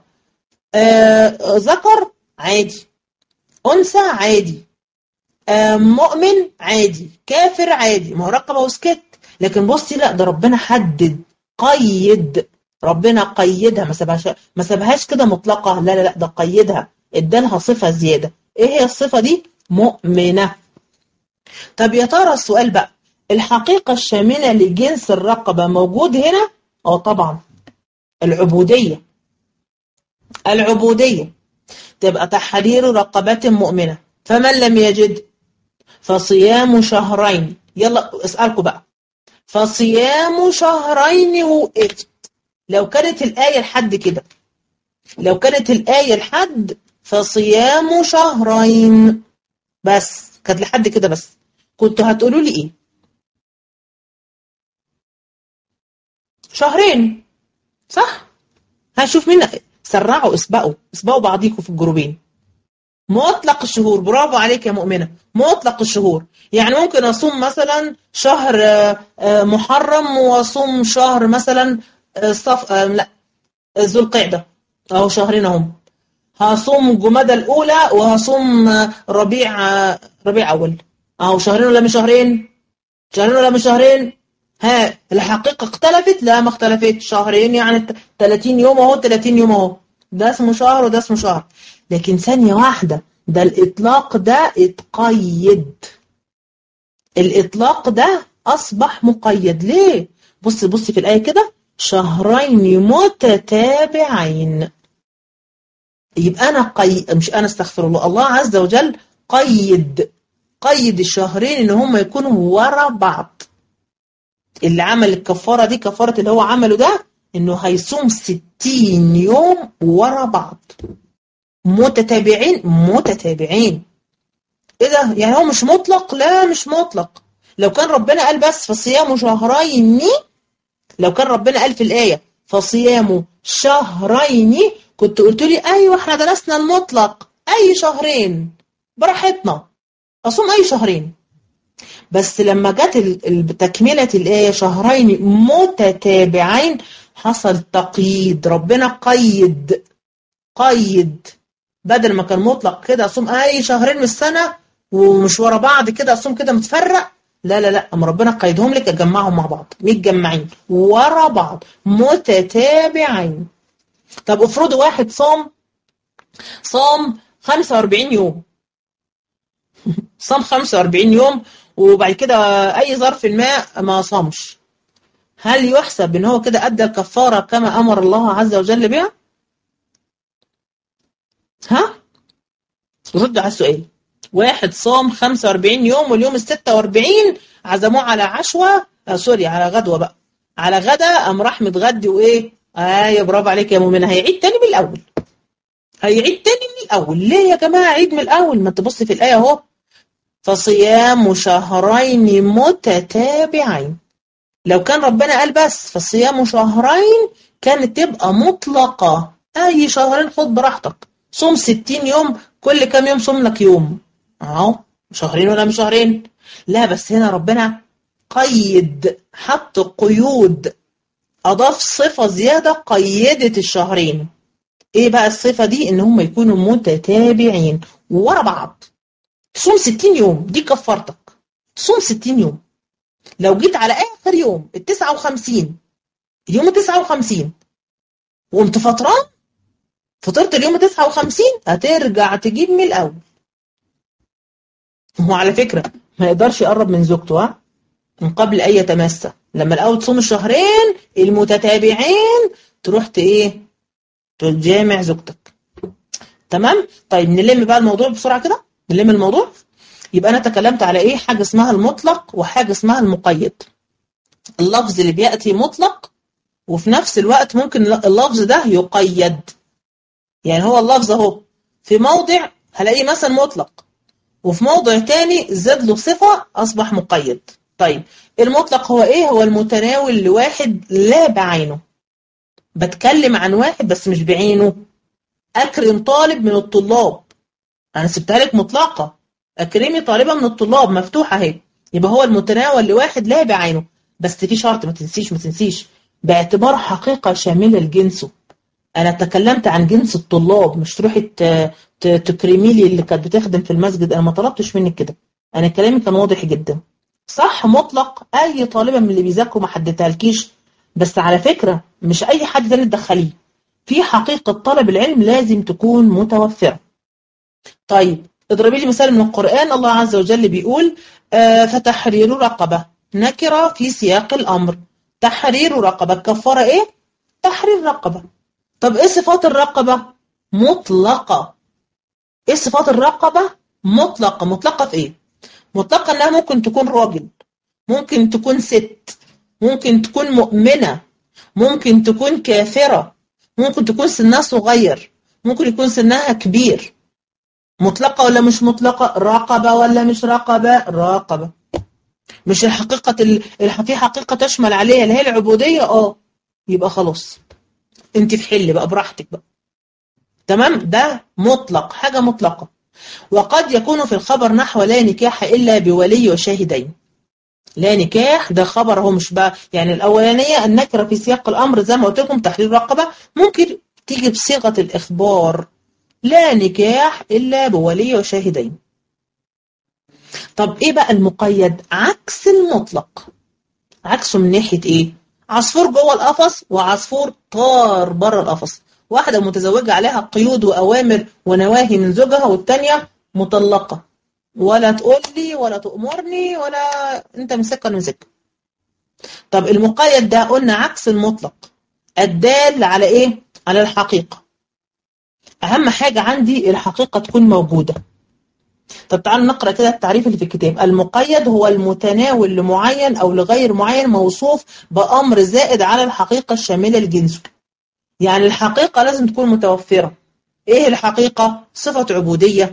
ذكر عادي، أنثى عادي، مؤمن عادي، كافر عادي، ما هو رقبة وسكت. لكن بصي لا، ده ربنا حدد، قيد، ربنا قيدها، ما سابهاش كده مطلقة، لا لا لا، ده قيدها، ادالها صفة زيادة. ايه هي الصفة دي؟ مؤمنة. طب يا ترى السؤال بقى، الحقيقة الشاملة لجنس الرقبة موجود هنا؟ طبعا. العبودية. العبودية تبقى تحرير رقبة مؤمنة، فمن لم يجد فصيام شهرين. يلا اسألكم بقى، فصيام شهرين وقفت. لو كانت الآية لحد كده، لو كانت الآية لحد فصيام شهرين بس، كانت لحد كده بس، كنتوا هتقولوا لي ايه؟ شهرين، صح؟ هنشوف مين. سرعوا، اسبقوا بعضيكم في الجروبين. مطلق الشهور، برافو عليك يا مؤمنة، مطلق الشهور. يعني ممكن أصوم مثلا شهر محرم، وأصوم شهر مثلا لا ذو القعدة، أهو شهرين هم. هصوم جمادى الأولى وهصوم ربيع أول، أهو شهرين ولا مش شهرين؟ شهرين ولا مش شهرين؟ ها الحقيقة اختلفت؟ لا ما اختلفت، شهرين يعني 30 يوم اهو، 30 يوم اهو، ده اسمه شهر وده اسمه شهر. لكن ثانية واحدة، ده الإطلاق ده اتقيد، الإطلاق ده أصبح مقيد. ليه؟ بص في الآية كده، شهرين متتابعين. يبقى أنا مش أنا، استغفر الله، الله عز وجل قيد الشهرين إن هم يكونوا ورا بعض. اللي عمل الكفارة دي، كفارة اللي هو عمله ده، إنه هيصوم 60 يوم ورا بعض متتابعين. ايه ده؟ يعني هو مش مطلق؟ لا مش مطلق. لو كان ربنا قال بس فصيام شهرين، لو كان ربنا قال في الآية فصيام شهرين، كنت قلت لي ايوه احنا درسنا المطلق، اي شهرين براحتنا، اصوم اي شهرين. بس لما جت تكملة الآية شهرين متتابعين، حصل تقييد، ربنا قيد. بدل ما كان مطلق كده اصوم اي شهرين من السنه ومش ورا بعض كده، اصوم كده متفرق، لا، اما ربنا قيدهم لك اجمعهم مع بعض، متجمعين ورا بعض متتابعين. طب افرضوا واحد صام 45 يوم، صام 45 يوم وبعد كده اي ظرف ما صامش، هل يحسب ان هو كده ادى الكفاره كما امر الله عز وجل بها؟ ها؟ رد على السؤال. واحد صام 45 يوم، واليوم ال 46 عزموه على عشوة، على غدوة بقى، على غدا، قام راح متغدي وايه؟ يا برافو عليك يا مؤمنة، هيعيد تاني من الأول. ليه يا جماعة عيد من الأول؟ ما تبص في الآية اهو، فصيام شهرين متتابعين. لو كان ربنا قال بس فصيام شهرين، كانت تبقى مطلقة، أي شهرين خد براحتك، صوم 60 يوم، كل كام يوم صوم لك يوم، اهو شهرين ولا مش شهرين؟ لا، بس هنا ربنا قيد، حط قيود، اضاف صفة زيادة قيدت الشهرين. ايه بقى الصفة دي؟ ان هم يكونوا متتابعين ورا بعض. تصوم 60 يوم دي كفارتك، تصوم 60 يوم. لو جيت على اخر يوم ال 59، اليوم ال 59 وقمت فطرت اليوم 59، هترجع تجيب من الأول. هو على فكرة ما يقدرش يقرب من زوجته من قبل أن يتمس. لما الأول تصوم الشهرين المتتابعين، تروح تجامع زوجتك. تمام؟ طيب نلم بقى الموضوع بسرعة كده، نلم الموضوع. يبقى أنا تكلمت على إيه؟ حاجة اسمها المطلق وحاجة اسمها المقيد. اللفظ اللي بيأتي مطلق، وفي نفس الوقت ممكن اللفظ ده يقيد. يعني هو اللفظ اهو في موضع هلاقيه مثلا مطلق، وفي موضع تاني زاد له صفة أصبح مقيد. طيب المطلق هو إيه؟ هو المتناول لواحد لا بعينه، بتكلم عن واحد بس مش بعينه. أكرم طالب من الطلاب، أنا سبتها لك مطلقة، أكرمي طالبة من الطلاب مفتوحة اهي، يبقى هو المتناول لواحد لا بعينه، بس في شرط، ما تنسيش باعتبار حقيقة شاملة لجنسه. أنا تكلمت عن جنس الطلاب، مش تروحي تكرمي لي اللي كانت بتخدم في المسجد، أنا ما طلبتش منك كده، أنا كلامي كان واضح جدا. صح مطلق، أي طالبة من اللي بيذاكروا ما حددتهالكيش، بس على فكرة مش أي حد تاني تدخليه، في حقيقة طلب العلم لازم تكون متوفرة. طيب اضربي لي مثال من القرآن. الله عز وجل بيقول فتحرير رقبة، نكرة في سياق الأمر. تحرير رقبة، كفارة إيه؟ تحرير رقبة. طب ايه صفات الرقبة؟ مطلقة. ايه صفات الرقبة؟ مطلقة. مطلقة في ايه؟ مطلقة انها ممكن تكون راجل، ممكن تكون ست، ممكن تكون مؤمنة، ممكن تكون كافرة، ممكن تكون سنها صغير، ممكن يكون سنها كبير. مطلقة ولا مش مطلقة؟ رقبة ولا مش رقبة؟ رقبة. مش الحقيقة في حقيقة تشمل عليها اللي هي العبودية، يبقى خلاص انت في حل بقى براحتك بقى. تمام؟ ده مطلق، حاجة مطلقة. وقد يكون في الخبر نحو لا نكاح إلا بولي وشاهدين. لا نكاح ده خبر هو مش بقى يعني الأولانية النكرة في سياق الأمر زي ما قلت لكم تحرير رقبة، ممكن تيجي بصيغة الإخبار لا نكاح إلا بولي وشاهدين. طب إيه بقى المقيد؟ عكس المطلق. عكسه من ناحية إيه؟ عصفور جوه القفص وعصفور طار بره القفص. واحدة متزوجة عليها قيود وأوامر ونواهي من زوجها، والتانية مطلقة، ولا تقول لي ولا تأمرني ولا انت مسكر مسكر. طب المقيد ده قلنا عكس المطلق، الدال على ايه؟ على الحقيقة. اهم حاجة عندي الحقيقة تكون موجودة. طب تعالوا نقرأ كده التعريف اللي في الكتاب. المقيد هو المتناول لمعين او لغير معين موصوف بأمر زائد على الحقيقة الشاملة لجنسه. يعني الحقيقة لازم تكون متوفرة. ايه الحقيقة؟ صفة عبودية.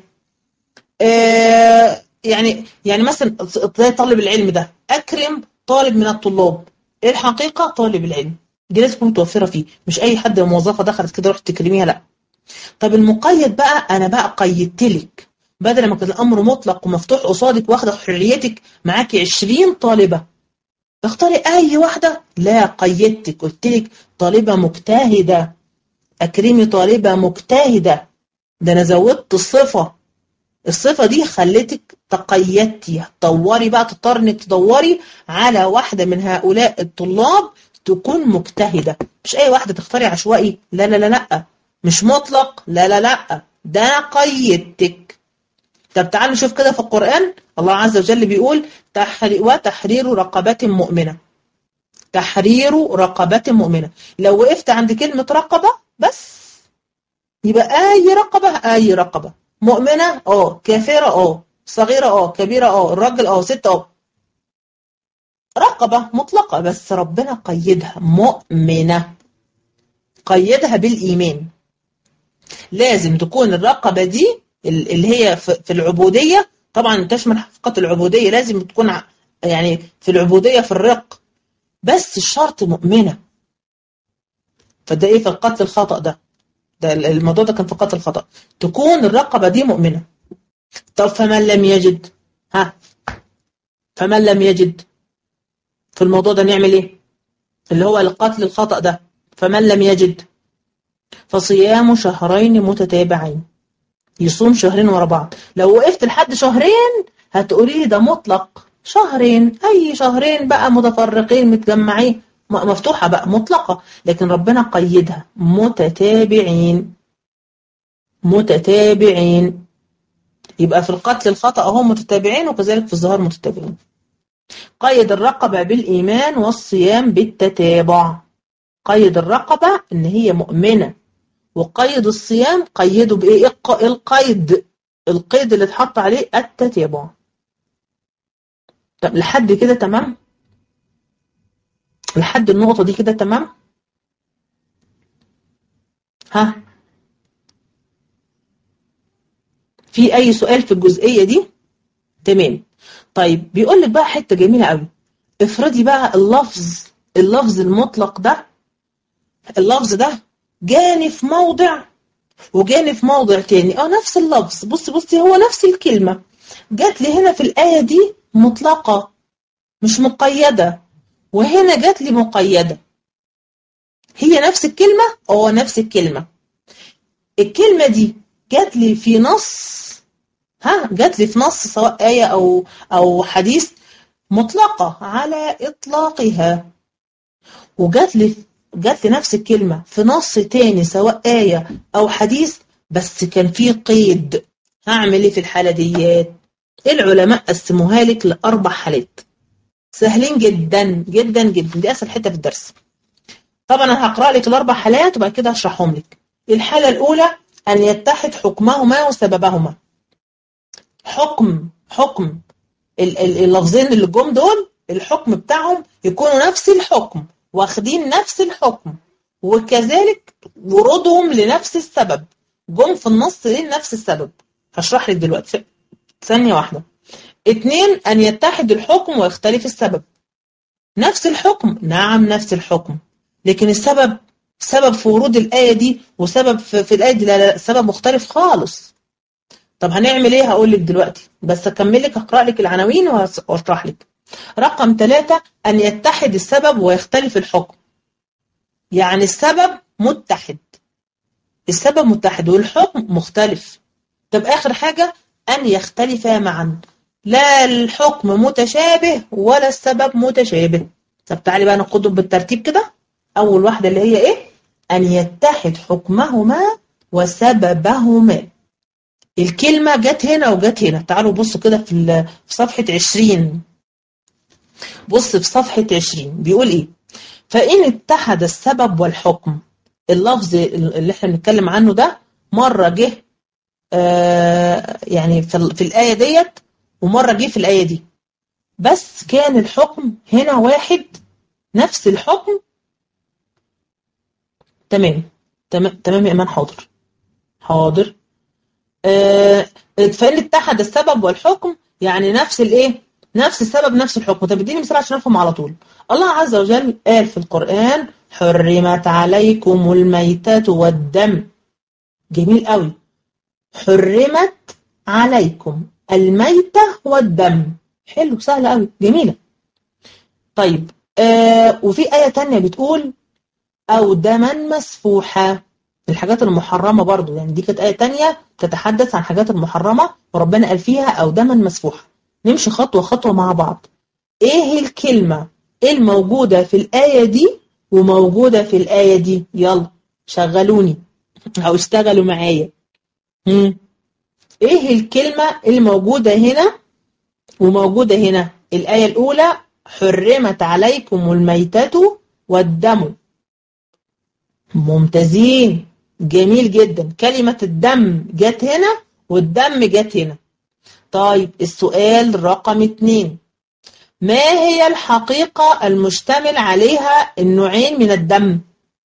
يعني مثلا زي طالب العلم ده، أكرم طالب من الطلاب. إيه الحقيقة؟ طالب العلم دي لازم تكون متوفرة فيه، مش أي حد موظفة دخلت كده رحت تكرميها، لا. طب المقيد بقى، أنا بقى قيدت لك، بدل ما كان الأمر مطلق ومفتوح قصادك واخدة حريتك معاكي 20 طالبة، اختاري أي واحدة، لا قيدتك، قلت لك طالبة مجتهدة، أكرمي طالبة مجتهدة. ده أنا زودت الصفة دي خلتك تقيدتي، تدوري بقى، تضطر انك تدوري على واحدة من هؤلاء الطلاب تكون مجتهدة، مش اي واحدة تختاري عشوائي، لا لا لا لا، مش مطلق، لا لا لا، ده قيدتك. طب تعالوا نشوف كده في القرآن، الله عز وجل بيقول وتحرير رقبة مؤمنة. تحرير رقبة مؤمنة، لو وقفت عند كلمة رقبة بس يبقى أي رقبة مؤمنة، كافرة، صغيرة، كبيرة، الراجل، ست، رقبة مطلقة، بس ربنا قيدها مؤمنة، قيدها بالإيمان. لازم تكون الرقبة دي اللي هي في العبودية، طبعا تشمل فقط العبودية، لازم تكون يعني في العبودية في الرق، بس الشرط مؤمنة. فده ايه في القتل الخطأ ده الموضوع ده كان في قتل الخطأ، تكون الرقبة دي مؤمنة. طب فمن لم يجد، فمن لم يجد في الموضوع ده نعمل ايه؟ اللي هو القتل الخطأ ده، فمن لم يجد فصيام شهرين متتابعين، يصوم شهرين ورا بعض. لو وقفت لحد شهرين هتقولي لي ده مطلق، شهرين، اي شهرين بقى متفرقين متجمعين، مفتوحة بقى مطلقة، لكن ربنا قيدها متتابعين. يبقى في القتل الخطأ هم متتابعين، وكذلك في الظهار متتابعين. قيد الرقبة بالإيمان والصيام بالتتابع. قيد الرقبة إن هي مؤمنة، وقيد الصيام قيده بإيه؟ القيد اللي اتحط عليه التتابع. طب لحد كده تمام؟ لحد النقطة دي كده تمام؟ في أي سؤال في الجزئية دي؟ تمام. طيب بيقول لك بقى حتة جميلة قوي. افرضي بقى اللفظ المطلق ده، اللفظ ده جاني في موضع وجاني في موضع تاني، نفس اللفظ، بصي هو نفس الكلمة جات لي هنا في الآية دي مطلقة مش مقيدة، وهنا جات لي مقيدة. هي نفس الكلمة، نفس الكلمة. الكلمة دي جات لي في نص، جات لي في نص سواء آية أو حديث مطلقة على إطلاقها، وجات لي نفس الكلمة في نص تاني سواء آية أو حديث بس كان فيه قيد. هعمل إيه في الحالة ديات؟ العلماء قسموها لك ل4 حالات سهلين جدا جدا جدا، دي أسهل حتة في الدرس. طبعا أنا هقرأ لك الأربع حالات وبعد كده هشرحهم لك. الحالة الأولى أن يتحد حكمهما وسببهما. حكم اللفظين اللي جم دول الحكم بتاعهم يكونوا نفس الحكم، واخدين نفس الحكم، وكذلك ورودهم لنفس السبب، جم في النص لنفس السبب. هشرح لك دلوقتي ثانية واحدة. 2 أن يتحد الحكم ويختلف السبب. نفس الحكم، نعم نفس الحكم، لكن السبب سبب في ورود الآية دي وسبب في الآية دي لا سبب مختلف خالص. طب هنعمل ايه؟ هقول لك دلوقتي، بس اكمل لك اقرا لك العناوين واشرح لك. رقم 3 أن يتحد السبب ويختلف الحكم. يعني السبب متحد، السبب متحد والحكم مختلف. طب آخر حاجة أن يختلفا معا، لا الحكم متشابه ولا السبب متشابه. طب تعالي بقى ناخدهم بالترتيب كده. أول واحدة اللي هي إيه؟ أن يتحد حكمهما وسببهما. الكلمة جت هنا وجت هنا. تعالوا بصوا كده في صفحة 20. بص في صفحة 20 بيقول إيه؟ فإن اتحد السبب والحكم. اللفظ اللي احنا بنتكلم عنه ده مرة جه يعني في الآية ديت ومرة جه في الآية دي، بس كان الحكم هنا واحد، نفس الحكم. تمام تمام يا إيمان، حاضر. فإن اتحد السبب والحكم يعني نفس الايه؟ نفس السبب نفس الحكم. طب اديني مثال عشان افهم على طول. الله عز وجل قال في القرآن حرمت عليكم الميتة والدم. جميل قوي. حرمت عليكم الميتة والدم. حلو، سهل قوي، جميلة. طيب وفي آية تانية بتقول أو دما مسفوحا. الحاجات المحرمة برضو، يعني دي كانت آية تانية تتحدث عن حاجات المحرمة وربنا قال فيها أو دما مسفوحا. نمشي خطوة خطوة مع بعض. إيه الكلمة الموجودة في الآية دي وموجودة في الآية دي؟ يلا شغلوني أو اشتغلوا معايا. إيه الكلمة الموجودة هنا وموجودة هنا؟ الآية الأولى حرمت عليكم الميتة والدم. ممتازين، جميل جدا. كلمة الدم جت هنا والدم جت هنا. طيب السؤال رقم 2، ما هي الحقيقة المشتمل عليها النوعين من الدم؟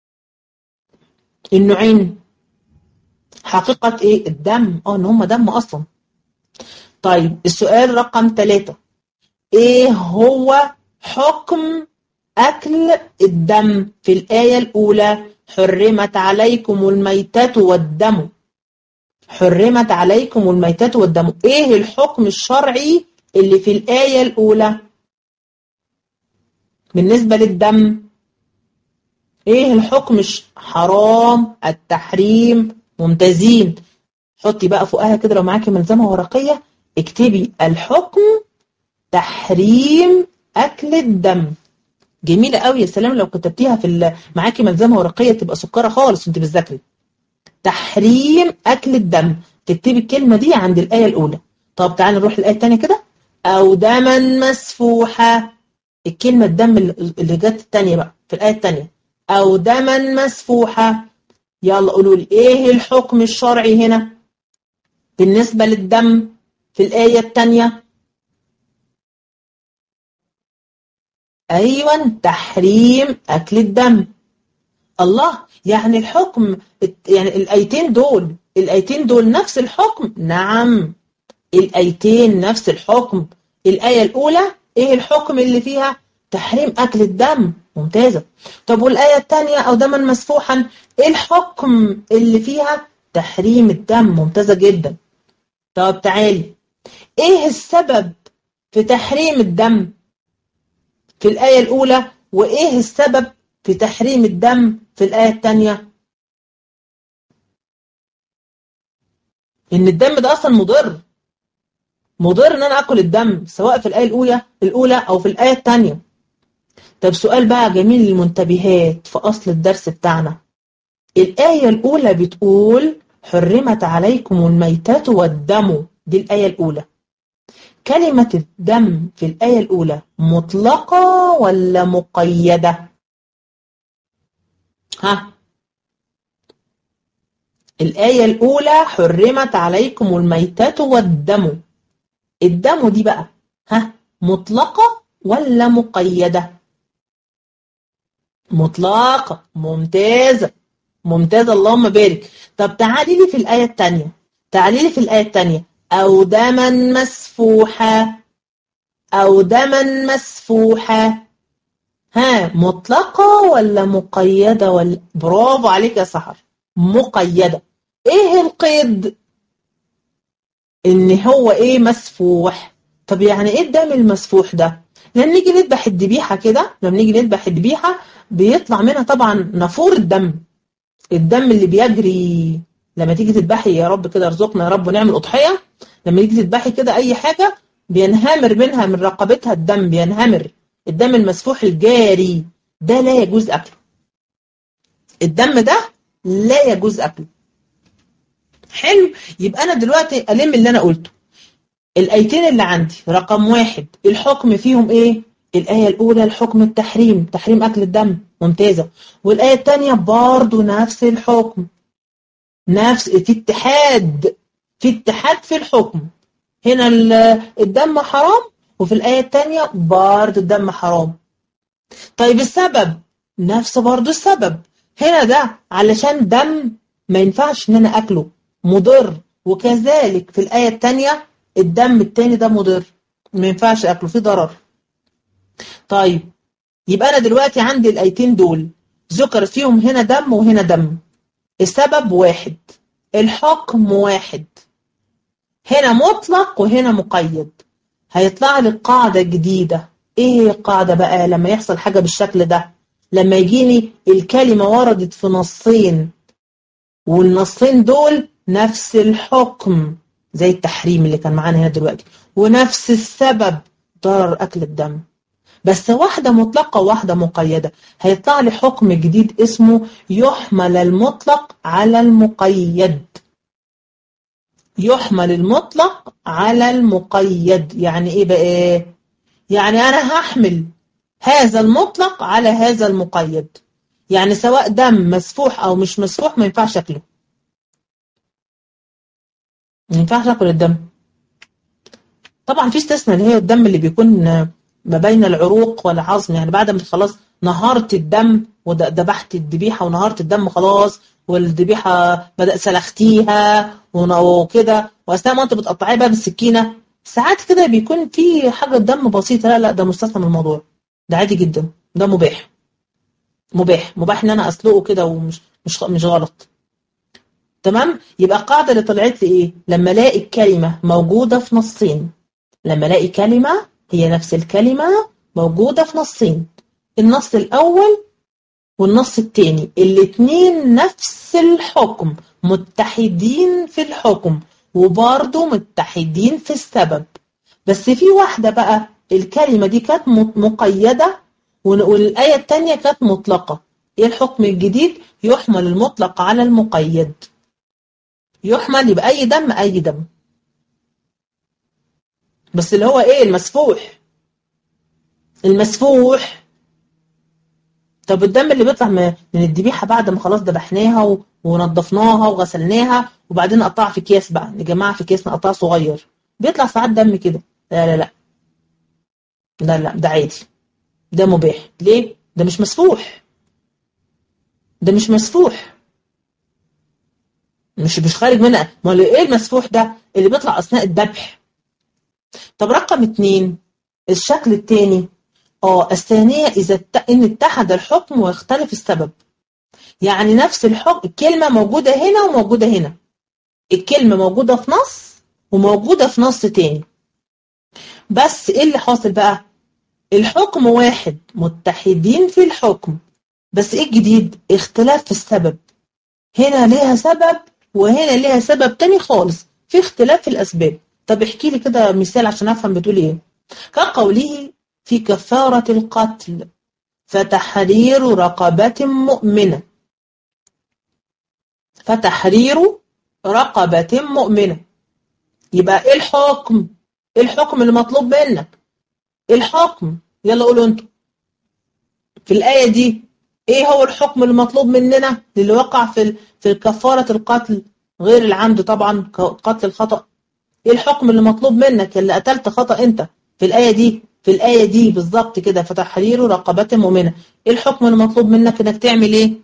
النوعين حقيقة ايه؟ الدم، ان هم دم اصلا. طيب السؤال رقم 3، ايه هو حكم اكل الدم في الآية الاولى؟ حرمت عليكم الميتة والدم. حرمت عليكم الميتة والدم، ايه الحكم الشرعي اللي في الآية الأولى بالنسبة للدم؟ ايه الحكم؟ حرام، التحريم. ممتازين. حطي بقى فوقها كده لو معاكي ملزمة ورقية اكتبي الحكم تحريم أكل الدم. جميلة قوي، يا سلام لو كتبتيها معاكي ملزمة ورقية تبقى سكرة خالص وانت بتذاكري. تحريم أكل الدم، تكتبي الكلمة دي عند الآية الأولى. طب تعالى نروح للآية الثانية كده. أو دما مسفوحا. الكلمة الدم اللي جت الثانية بقى في الآية الثانية، أو دما مسفوحا. يلا قولوا لي إيه الحكم الشرعي هنا بالنسبة للدم في الآية الثانية؟ أيوة، تحريم أكل الدم. الله، يعني الحكم، يعني الآيتين دول نفس الحكم؟ نعم، الآيتين نفس الحكم. الآية الأولى إيه الحكم اللي فيها؟ تحريم أكل الدم. ممتازة. طب والآية الثانية أو دما مسفوحا إيه الحكم اللي فيها؟ تحريم الدم. ممتازة جدا. طب تعالي، إيه السبب في تحريم الدم في الآية الأولى وإيه السبب في تحريم الدم في الآية الثانية؟ إن الدم ده أصلا مضر إن أنا أكل الدم سواء في الآية الأولى أو في الآية الثانية. طب سؤال بقى جميل للمنتبهات في أصل الدرس بتاعنا. الآية الأولى بتقول حرمت عليكم الميتة والدم، دي الآية الأولى. كلمة الدم في الآية الأولى مطلقة ولا مقيدة؟ ها، الآية الأولى حرمت عليكم الميتة والدم. الدم دي بقى ها مطلقة ولا مقيدة؟ مطلقة. ممتازة ممتازة، اللهم بارك. طب تعالي لي في الآية الثانية، تعالي لي في الآية الثانية، أو دما مسفوحا، أو دما مسفوحا. ها مطلقة ولا مقيدة؟ ولا برافو عليك يا سحر، مقيدة. ايه القيد؟ ان هو ايه؟ مسفوح. طب يعني ايه الدم المسفوح ده؟ لما نيجي نذبح الذبيحة كده، لما نيجي نذبح الذبيحة بيطلع منها طبعا نافور الدم، الدم اللي بيجري. لما تيجي تذبحي، يا رب كده ارزقنا يا رب ونعمل أضحية، لما تيجي تذبحي كده اي حاجة بينهمر منها من رقبتها الدم، بينهمر الدم المسفوح الجاري ده لا يجوز أكله. الدم ده لا يجوز أكله. حلو، يبقى أنا دلوقتي ألم اللي أنا قلته. الآيتين اللي عندي، رقم 1 الحكم فيهم إيه؟ الآية الأولى الحكم التحريم، تحريم أكل الدم، ممتازة. والآية الثانية برضو نفس الحكم، نفس في اتحاد، في اتحاد في الحكم. هنا الدم حرام، وفي الآية الثانية برضو الدم حرام. طيب السبب نفس برضو السبب، هنا ده علشان دم ما ينفعش ان انا اكله، مضر، وكذلك في الآية الثانية الدم التاني ده مضر، ما ينفعش اكله، فيه ضرر. طيب يبقى انا دلوقتي عندي الآيتين دول ذكر فيهم هنا دم وهنا دم، السبب واحد، الحكم واحد، هنا مطلق وهنا مقيد. هيطلع لي قاعدة جديدة. ايه هي القاعدة بقى لما يحصل حاجة بالشكل ده؟ لما يجيني الكلمة وردت في نصين، والنصين دول نفس الحكم زي التحريم اللي كان معانا هنا دلوقتي، ونفس السبب ضرر أكل الدم، بس واحدة مطلقة وواحدة مقيدة، هيطلع لي حكم جديد اسمه يحمل المطلق على المقيد. يحمل المطلق على المقيد يعني ايه بقى؟ يعني انا هحمل هذا المطلق على هذا المقيد، يعني سواء دم مسفوح او مش مسفوح ما ينفعش اكله، ما ينفعش اكل الدم. طبعا في استثناء اللي هي الدم اللي بيكون ما بين العروق والعظم، يعني بعد ما خلاص نهرت الدم وذبحت الذبيحه ونهرت الدم خلاص، والذبيحه بدأ سلختيها وكده، واثناء ما انت بتقطعيها بقى بالسكينه ساعات كده بيكون في حاجه دم بسيطه، لا لا ده مستثنى من الموضوع، ده عادي جدا، ده مباح، مباح ان انا اسلقه كده، ومش مش غلط. تمام، يبقى القاعده اللي طلعت لي ايه؟ لما الاقي الكلمه موجوده في نصين، لما الاقي كلمه هي نفس الكلمه موجوده في نصين، النص الاول والنص الثاني الاثنين نفس الحكم، متحدين في الحكم وبرضه متحدين في السبب، بس في واحده بقى الكلمه دي كانت مقيده والآية الثانية كانت مطلقة. ايه الحكم الجديد؟ يحمل المطلق على المقيد. يحمل يبقى أي دم، أي دم، بس اللي هو ايه؟ المسفوح، المسفوح. طب الدم اللي بيطلع من الذبيحة بعد ما خلاص ذبحناها ونضفناها وغسلناها وبعدين نقطعها في اكياس بقى، نجمعها في اكياس نقطعها صغير، بيطلع ساعات دم كده، لا لا لا لا لا ده عادي، ده مباح. ليه؟ ده مش مسفوح، ده مش مسفوح، مش خارج منها. ما ايه المسفوح ده؟ اللي بيطلع اثناء الذبح. طب رقم 2 الشكل الثاني، الثانيه اذا ان اتحد الحكم ويختلف السبب، يعني نفس الحكم، الكلمه موجوده هنا وموجوده هنا، الكلمه موجوده في نص وموجوده في نص تاني، بس ايه اللي حاصل بقى؟ الحكم واحد، متحدين في الحكم، بس ايه الجديد؟ اختلاف في السبب، هنا ليها سبب وهنا ليها سبب تاني خالص، في اختلاف في الأسباب. طب احكي لي كده مثال عشان أفهم بتقول ايه. كقوله في كفارة القتل فتحرير رقبة مؤمنة، فتحرير رقبة مؤمنة، يبقى ايه الحكم؟ ايه الحكم اللي مطلوب منك؟ ايه الحكم؟ يلا قولوا انتوا في الآية دي. ايه هو الحكم المطلوب مننا للي وقع في كفارة القتل غير العمد طبعا، قتل الخطأ؟ ايه الحكم اللي مطلوب منك اللي قتلت خطأ انت في الآية دي بالظبط كده، فتحرير رقبة مؤمنة. ايه الحكم اللي مطلوب منك انك تعمل ايه؟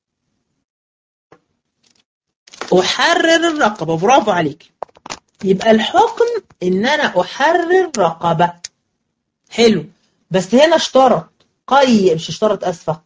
احرر الرقبة. برافو عليك. يبقى الحكم ان انا احرر رقبة. حلو. بس هنا اشترط، قيد، مش اشترط، اسفة،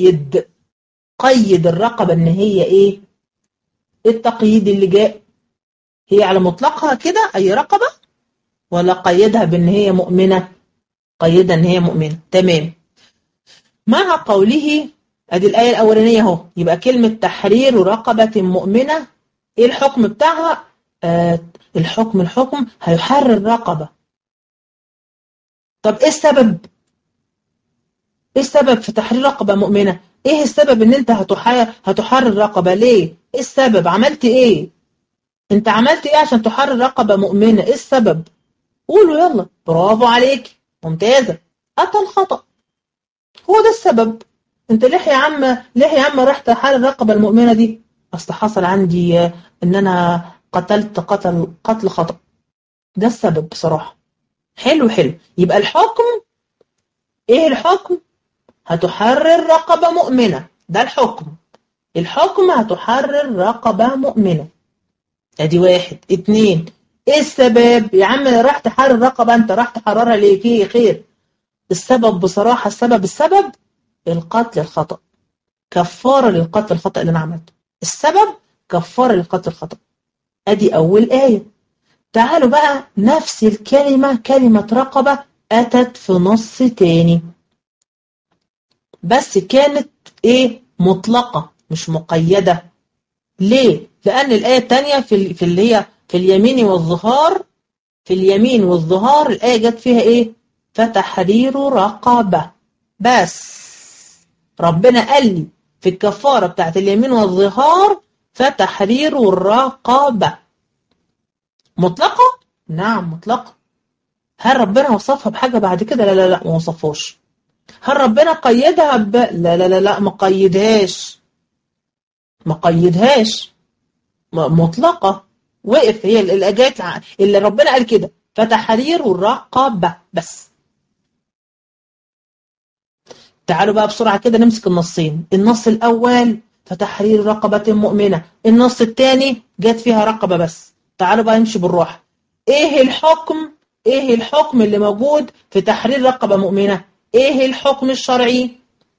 قيد الرقبة ان هي ايه؟ التقييد اللي جاء هي على مطلقها كده اي رقبة، ولا قيدها بان هي مؤمنة؟ قيدها ان هي مؤمنة. تمام. مع قوله، ادي الآية الأولانية اهو، يبقى كلمة تحرير رقبة مؤمنة ايه الحكم بتاعها؟ الحكم هيحرر رقبة. طب ايه السبب؟ ايه السبب في تحرير رقبة مؤمنة؟ ايه السبب ان انت هتحرر رقبة؟ ليه؟ ايه السبب؟ عملت ايه؟ انت عملت ايه عشان تحرر رقبة مؤمنة؟ ايه السبب؟ قولوا يلا. برافو عليك، ممتازة. أتى الخطأ، هو ده السبب. انت ليه يا عم رحت تحرر الرقبة المؤمنة دي؟ اصل حصل عندي ان انا قتلت قتل خطأ. ده السبب بصراحة. حلو. يبقى الحكم، ايه الحكم؟ هتحرر رقبة مؤمنة، ده الحكم هتحرر رقبة مؤمنة. ادي واحد. اتنين، ايه السبب؟ يا عم راح تحرر رقبة، انت راح تحررها ليه؟ فيه خير. السبب بصراحة، السبب القتل الخطأ، كفارة للقتل الخطأ اللي انا عملته. السبب كفارة للقتل الخطأ. ادي اول آية. تعالوا بقى نفس الكلمة، كلمة رقبة اتت في نص تاني، بس كانت ايه؟ مطلقة مش مقيدة. ليه؟ لأن الآية الثانية في اللي هي في اليمين والظهار، الآية جت فيها ايه؟ فتحرير رقبة. بس ربنا قال لي في الكفارة بتاعت اليمين والظهار فتحرير الرقبة. مطلقة؟ نعم مطلقة. هل ربنا وصفها بحاجة بعد كده؟ لا ما وصفوش. هل ربنا قيدها لا ما قيدهاش. مطلقة. وقف، هي الأجات اللي ربنا قال كده فتحرير الرقبة بس. تعالوا بقى بسرعة كده نمسك النصين. النص الأول فتحرير رقبة مؤمنة، النص الثاني جت فيها رقبة بس. تعالوا بقى نمشي بالراحة. ايه الحكم اللي موجود في تحرير رقبة مؤمنة؟ ايه الحكم الشرعي؟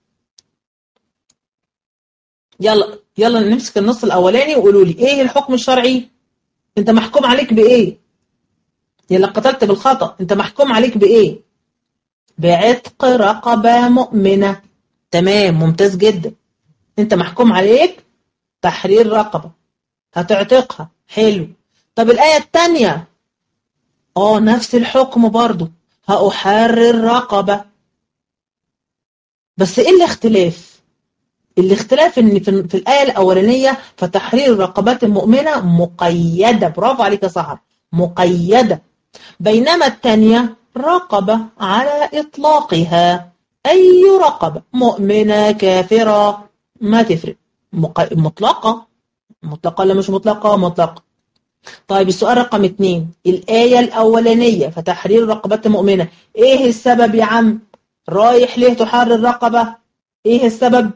يلا نمسك النص الأولاني وقولوا لي ايه الحكم الشرعي؟ انت محكوم عليك بإيه؟ يلا قتلت بالخطأ، انت محكوم عليك بإيه؟ بعتق رقبة مؤمنة. تمام، ممتاز جدا. انت محكوم عليك تحرير رقبة، هتعتقها. حلو. طب الآية الثانية نفس الحكم برضو، هأحرر رقبة. بس ايه الاختلاف؟ الاختلاف ان في الآية الأولانية فتحرير رقبات مؤمنة مقيدة. برافو عليك يا سحر، مقيدة. بينما الثانية رقبة على إطلاقها، أي رقبة، مؤمنة كافرة ما تفرق. مطلقة ولا مش مطلقة؟ مطلقة. طيب السؤال رقم 2، الآية الأولانية فتحرير رقبة مؤمنة، إيه السبب يا عم؟ رايح ليه تحرر رقبة؟ إيه السبب؟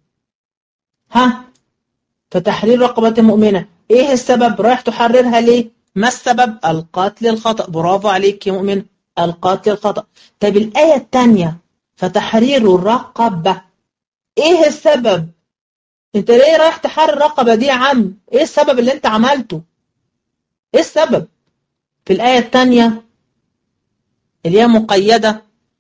فتحرير رقبة مؤمنة، إيه السبب؟ رايح تحررها ليه؟ ما السبب؟ القتل الخطأ. برافو عليك يا مؤمن، القتل الخطأ. طب الآية الثانية فتحرير الرقبة، إيه السبب؟ أنت ليه رايح تحرر الرقبة دي يا عم؟ إيه السبب اللي أنت عملته؟ إيه السبب؟ في الآية الثانية اللي هي مقيدة.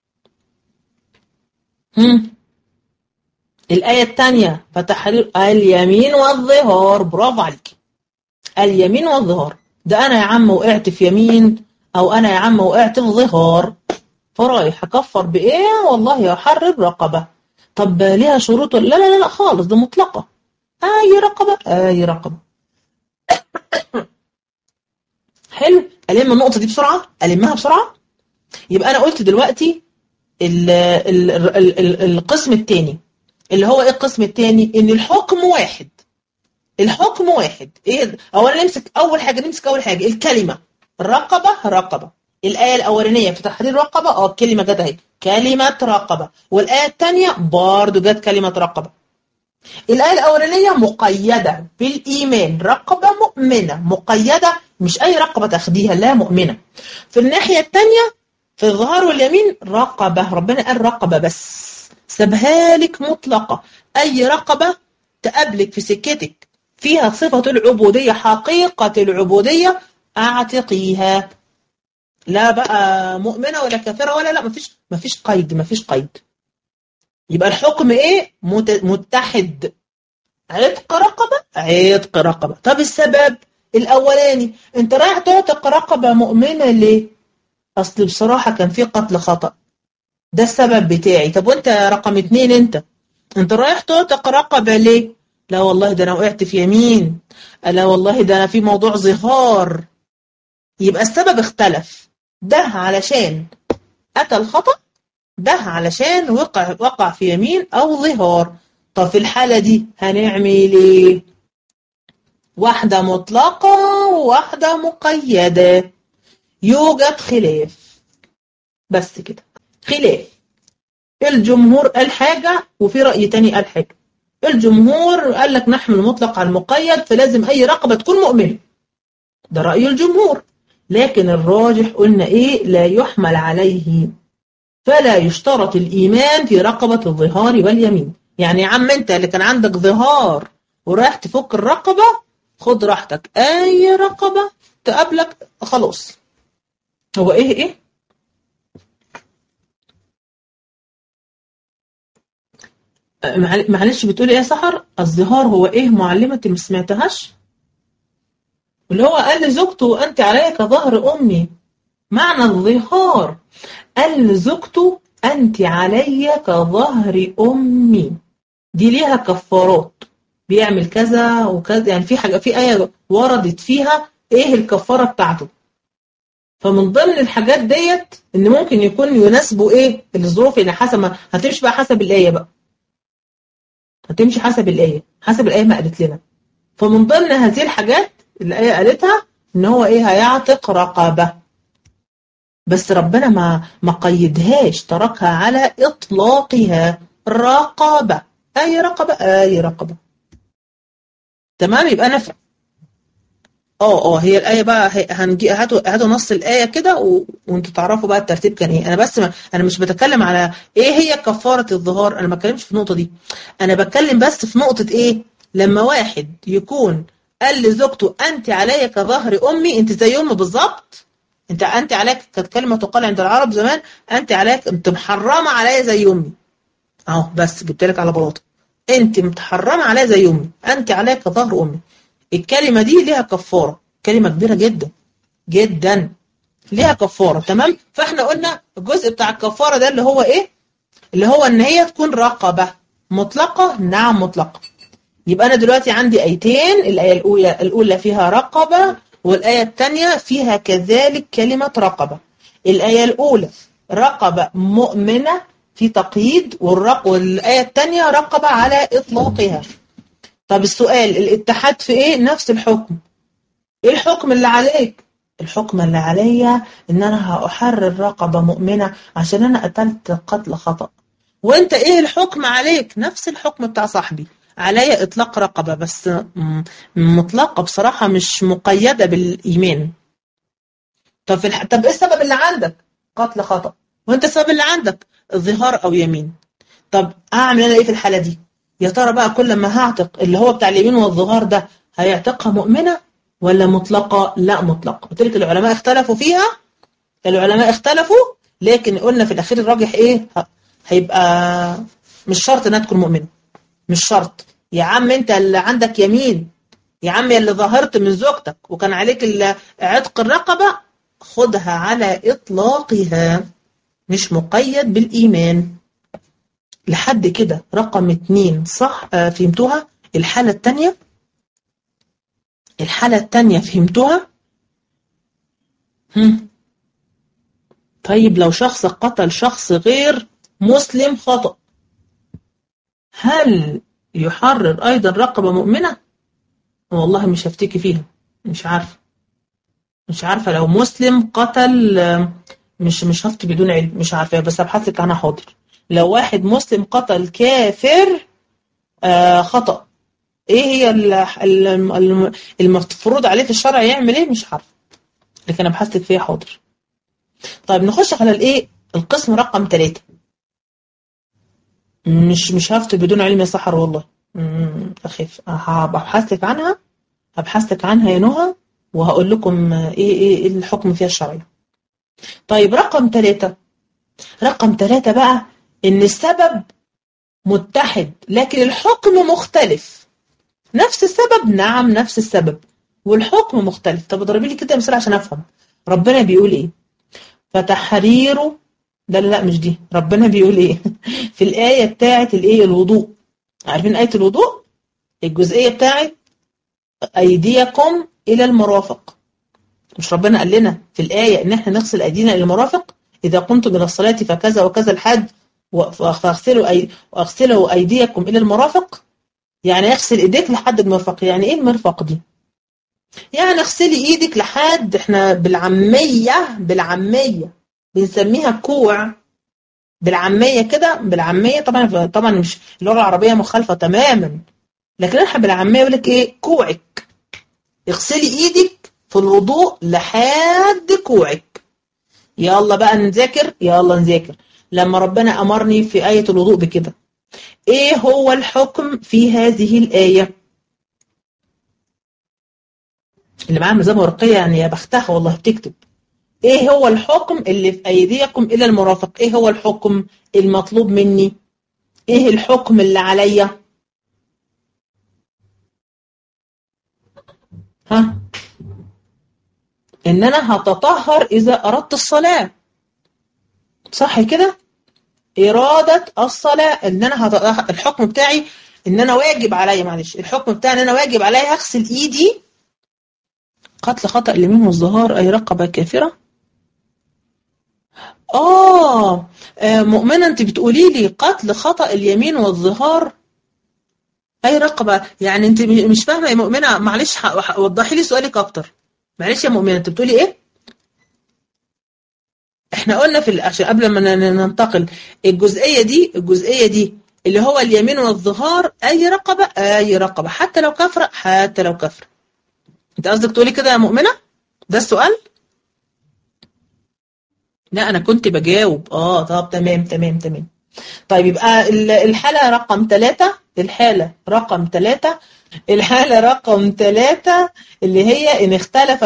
الآية الثانية فتحرير اليمين والظهار. برافو عليك، اليمين والظهار. ده أنا يا عم وقعت في يمين، أو أنا يا عم وقعت في ظهار، فرايح أكفر بإيه؟ والله أحرر رقبة. طب ليها شروط؟ لا خالص، ده مطلقة، أي رقبة. حلو. ألم النقطة دي بسرعة، ألمها بسرعة. يبقى أنا قلت دلوقتي القسم الثاني اللي هو ايه القسم الثاني؟ ان الحكم واحد. الحكم واحد. ايه؟ اولا نمسك اول حاجه الكلمه رقبه. الايه الاولانيه في تحرير رقبه، الكلمه جت اهي كلمه رقبه، والايه الثانيه برضو جت كلمه رقبه. الايه الاولانيه مقيده بالايمان، رقبه مؤمنه مقيده، مش اي رقبه تاخديها، لا مؤمنه. في الناحيه الثانيه في الظهار واليمين رقبه، ربنا قال رقبه بس، سابها لك مطلقه. اي رقبه تقابلك في سكتك فيها صفه العبوديه، حقيقه العبوديه، اعتقيها. لا بقى مؤمنه ولا كافره ولا لا، مفيش قيد. يبقى الحكم ايه؟ متحد. عتق رقبة. طب السبب الأولاني، انت رايح تعتق رقبة مؤمنة ليه؟ أصل بصراحة كان في قتل خطأ، ده السبب بتاعي. طب وانت رقم 2، انت رايح تعتق رقبة ليه؟ لا والله ده أنا وقعت في يمين، لا والله ده أنا في موضوع ظهار. يبقى السبب اختلف، ده علشان أتى الخطأ، ده علشان وقع في يمين أو ظهار. طب في الحالة دي هنعمل ايه؟ واحدة مطلقة وواحدة مقيدة. يوجد خلاف، بس كده خلاف. الجمهور قال حاجة وفي رأي تاني قال حاجة. الجمهور قال لك نحمل المطلق على المقيد، فلازم أي رقبة تكون مؤمنة، ده رأي الجمهور. لكن الراجح قلنا إيه؟ لا يحمل عليه، فلا يشترط الإيمان في رقبة الظهار واليمين. يعني يا عم أنت اللي كان عندك ظهار ورايح تفك الرقبة، خد راحتك، أي رقبة تقابلك خلاص. هو إيه؟ معلش بتقولي إيه يا سحر؟ الظهار هو إيه معلمة اللي ما سمعتهاش؟ اللي هو قال لزوجته أنت علي كظهر أمي. معنى الظهار قال لزوجته أنت علي كظهر أمي، دي ليها كفارات، بيعمل كذا وكذا، يعني في حاجة، في آية وردت فيها إيه الكفارة بتاعته. فمن ضمن الحاجات ديت إن ممكن يكون يناسبه إيه الظروف، يعني حسب ما هتمشي بقى، حسب الآية بقى، هتمشي حسب الآية ما قالت لنا. فمن ضمن هذه الحاجات اللي الآية قالتها إن هو إيه؟ هيعتق رقبة، بس ربنا ما قيدهاش، تركها على إطلاقها، رقبة، أي رقبة. تمام. يبقى أنا هي الآية بقى، هنجي هاتوا نص الآية كده وانتوا تعرفوا بقى الترتيب كان ايه. انا بس انا مش بتكلم على ايه هي كفارة الظهار، انا ما بتكلمش في النقطة دي، انا بتكلم بس في نقطة ايه؟ لما واحد يكون قال لزوجته انت عليا كظهر امي، انت زي امي بالظبط، انت عليك، كانت كلمة تقال عند العرب زمان، انت عليك، انت محرمة عليا زي امي، اهو بس جبت لك على بلاطه، انت متحرمة عليا زي امي، انت عليا كظهر امي. الكلمة دي ليها كفارة، كلمة كبيرة جدا جدا، ليها كفارة. تمام. فاحنا قلنا الجزء بتاع الكفارة ده اللي هو ايه؟ اللي هو ان هي تكون رقبة مطلقة. نعم مطلقة. يبقى انا دلوقتي عندي ايتين، الآية الأولى فيها رقبة، والآية الثانية فيها كذلك كلمة رقبة. الآية الأولى رقبة مؤمنة في تقييد، والآية الثانية رقبة على إطلاقها. طب السؤال، الاتحاد في ايه؟ نفس الحكم. ايه الحكم اللي عليك؟ الحكم اللي عليا ان انا هأحرر رقبة مؤمنة عشان انا قتلت قتل خطأ. وانت ايه الحكم عليك؟ نفس الحكم بتاع صاحبي، عليا اطلاق رقبة، بس مطلقة بصراحة، مش مقيدة بالايمان. طب طب ايه السبب اللي عندك؟ قتل خطأ. وانت السبب اللي عندك ظهار او يمين. طب اعمل انا ايه في الحالة دي؟ يا ترى بقى كل ما هعتق اللي هو بتاع اليمين والظهار ده، هيعتقها مؤمنة ولا مطلقة؟ لا مطلقة. قلت لك العلماء اختلفوا فيها، العلماء اختلفوا، لكن قلنا في الأخير الراجح ايه؟ هيبقى مش شرط انها تكون مؤمنة، مش شرط. يا عم انت اللي عندك يمين، يا عم اللي ظهرت من زوجتك وكان عليك عتق الرقبة، خدها على إطلاقها، مش مقيد بالإيمان. لحد كده رقم 2 صح؟ فهمتوها؟ الحالة التانية فهمتوها؟ طيب لو شخص قتل شخص غير مسلم خطأ، هل يحرر أيضا رقبة مؤمنة؟ والله مش هفتكي فيها، مش عارفة لو مسلم قتل، مش هفتي بدون علم، مش عارفة، بس هبحث لك عنها حاضر. لو واحد مسلم قتل كافر خطأ، ايه هي المفروض عليه في الشرع يعمل ايه؟ مش عارفة، لكن ابحث لك فيها حاضر. طيب نخش على الايه، القسم رقم 3. مش هفتي بدون علم يا سحر والله، اخاف. هبحث لك عنها يا نهى، وهقول لكم ايه الحكم فيها الشرعي. طيب رقم 3 بقى، ان السبب متحد لكن الحكم مختلف. نفس السبب، نعم نفس السبب، والحكم مختلف. طب اضربي لي كده مثال عشان افهم. ربنا بيقول ايه؟ فتحرير، لا مش دي. ربنا بيقول ايه في الآية بتاعت الايه، الوضوء. عارفين آية الوضوء؟ الجزئية بتاعت أيديكم إلى المرافق. مش ربنا قال لنا في الآية إن احنا نغسل أيدينا إلى المرافق؟ إذا قمتم إلى الصلاة فكذا وكذا الحد، فاغسلوا أيديكم إلى المرافق. يعني اغسل إيديك لحد المرفق. يعني إيه المرفق دي؟ يعني اغسلي إيدك لحد، احنا بالعامية بنسميها كوع. بالعامية كده، بالعامية طبعا مش اللغة العربية مخالفة تماما، لكن احنا بالعامية يقول لك ايه؟ كوعك. اغسلي ايدك في الوضوء لحد كوعك. يلا بقى نذاكر، لما ربنا أمرني في آية الوضوء بكده، ايه هو الحكم في هذه الآية؟ اللي معاه ميزان ورقية يعني يا بختها والله بتكتب. ايه هو الحكم اللي في أيديكم إلى المرافق؟ ايه هو الحكم المطلوب مني؟ ايه الحكم اللي عليا؟ ان انا هتطهر اذا اردت الصلاة، صح كده؟ إرادة الصلاة، ان انا الحكم بتاعي ان انا واجب عليا، الحكم بتاعي ان انا واجب عليا هغسل ايدي. قتل خطأ اليمين والظهار اي رقبة كافرة. مؤمنة انت بتقولي لي قتل خطأ اليمين والظهار اي رقبة، يعني انت مش فاهمة يا مؤمنة، معلش وضحي لي سؤالك اكتر. معلش يا مؤمنة، انت بتقولي ايه؟ احنا قلنا عشان قبل ما ننتقل، الجزئية دي اللي هو اليمين والظهار اي رقبة حتى لو كفر. انت قصدك تقولي كده يا مؤمنة؟ ده السؤال؟ لا انا كنت بجاوب. طب تمام. طيب يبقى الحالة رقم 3 اللي هي إن اختلف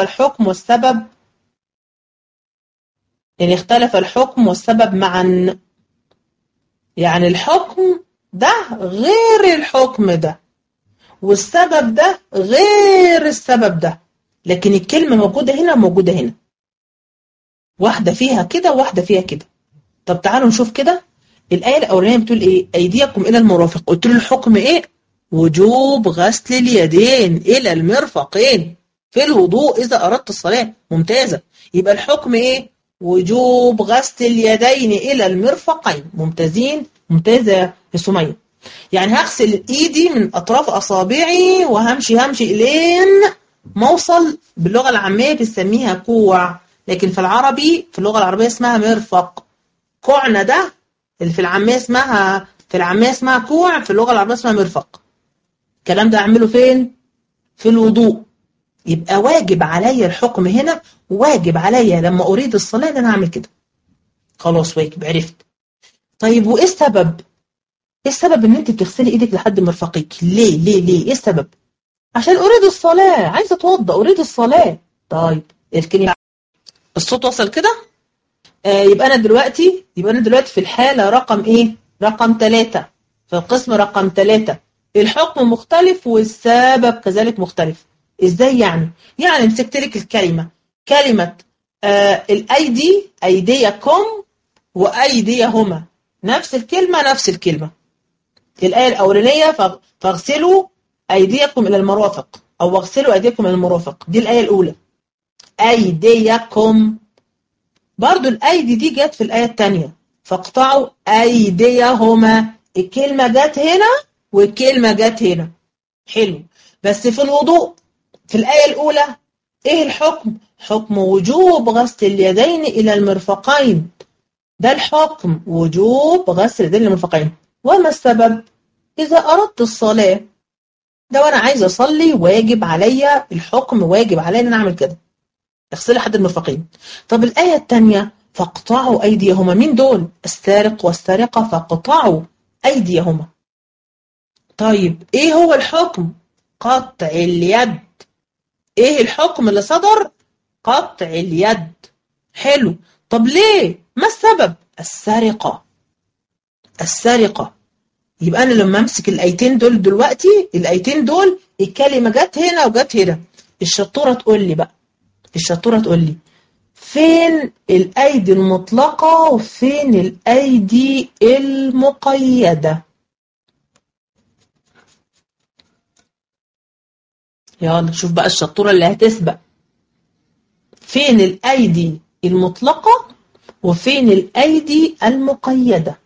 الحكم والسبب معا. يعني الحكم ده غير الحكم ده، والسبب ده غير السبب ده، لكن الكلمة موجودة هنا. واحدة فيها كده وواحدة فيها كده. طب تعالوا نشوف كده. الآية الأولانية بتقول إيه؟ أيديكم إلى المرافق. قلت له الحكم إيه؟ وجوب غسل اليدين إلى المرفقين في الوضوء إذا أردت الصلاة. ممتازة. يبقى الحكم إيه؟ وجوب غسل اليدين إلى المرفقين. ممتازة يا سمية. يعني هغسل إيدي من أطراف أصابعي وهمشي إلين موصل. باللغة العامية بنسميها كوع، لكن في اللغة العربية اسمها مرفق. كوعنا ده اللي في العامية اسمها كوع، في اللغة العربية اسمها مرفق. الكلام ده أعمله فين؟ في الوضوء. يبقى واجب عليا الحكم هنا، واجب عليا لما أريد الصلاة ان انا أعمل كده. خلاص واجب، عرفت. طيب وإيه السبب؟ إيه السبب إن أنت بتغسلي إيدك لحد مرفقيك؟ ليه؟ إيه السبب؟ عشان أريد الصلاة، عايزة أتوضأ، أريد الصلاة. طيب الكلمة الصوت وصل كده؟ يبقى أنا دلوقتي في الحالة رقم إيه؟ رقم 3، في القسم رقم 3 الحكم مختلف والسبب كذلك مختلف. إزاي يعني؟ يعني مسكت لك كلمة الأيدي، أيديكم وأيديهما، نفس الكلمة. الآية الأولانية فاغسلوا أيديكم إلى المرافق، أو واغسلوا أيديكم إلى المرافق، دي الآية الأولى. أيديكم برضو الأيدي دي جت في الآية الثانية، فاقطعوا أيديهما الكلمة جت هنا والكلمة جت هنا. حلو. بس في الوضوء في الآية الأولى إيه الحكم؟ حكم وجوب غسل اليدين إلى المرفقين. ده الحكم وجوب غسل اليدين إلى المرفقين. وما السبب؟ إذا أردت الصلاة، لو أنا عايزة أصلي واجب عليا الحكم، واجب عليا إن أنا أعمل كده، اغسلي لحد المرفقين. طب الآية الثانية فاقطعوا أيديهما، مين دول؟ السارق والسارقة فاقطعوا أيديهما. طيب إيه هو الحكم؟ قطع اليد. إيه الحكم اللي صدر؟ قطع اليد. حلو. طب ليه؟ ما السبب؟ السرقة. السرقة. يبقى أنا لما أمسك الآيتين دول دلوقتي، الآيتين دول الكلمة جت هنا وجت هنا. الشطورة تقول لي بقى، الشطورة تقول لي فين الأيدي المطلقة وفين الأيدي المقيدة؟ يلا شوف بقى الشطورة اللي هتسبق. فين الأيدي المطلقة وفين الأيدي المقيدة؟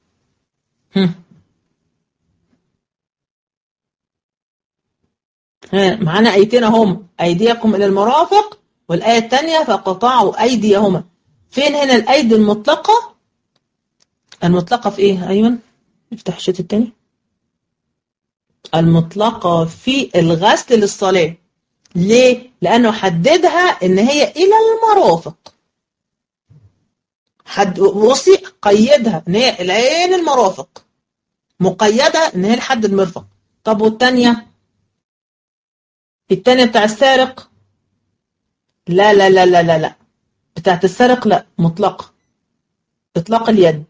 معانا آيتين هم، أيديكم إلى المرافق، والآية الثانية فقطعوا أيديهما. فين هنا الأيدي المطلقة؟ المطلقة في إيه؟ أيمن افتح الشات الثاني. المطلقة في الغسل للصلاة. ليه؟ لأنه حددها إن هي إلى المرافق. بصي قيدها إن هي العين المرافق، مقيدة إن هي لحد المرفق. طب والثانية؟ الثانية بتاع السارق لا لا لا لا لا لا، بتاعت السارق لا، مطلقة، إطلاق اليد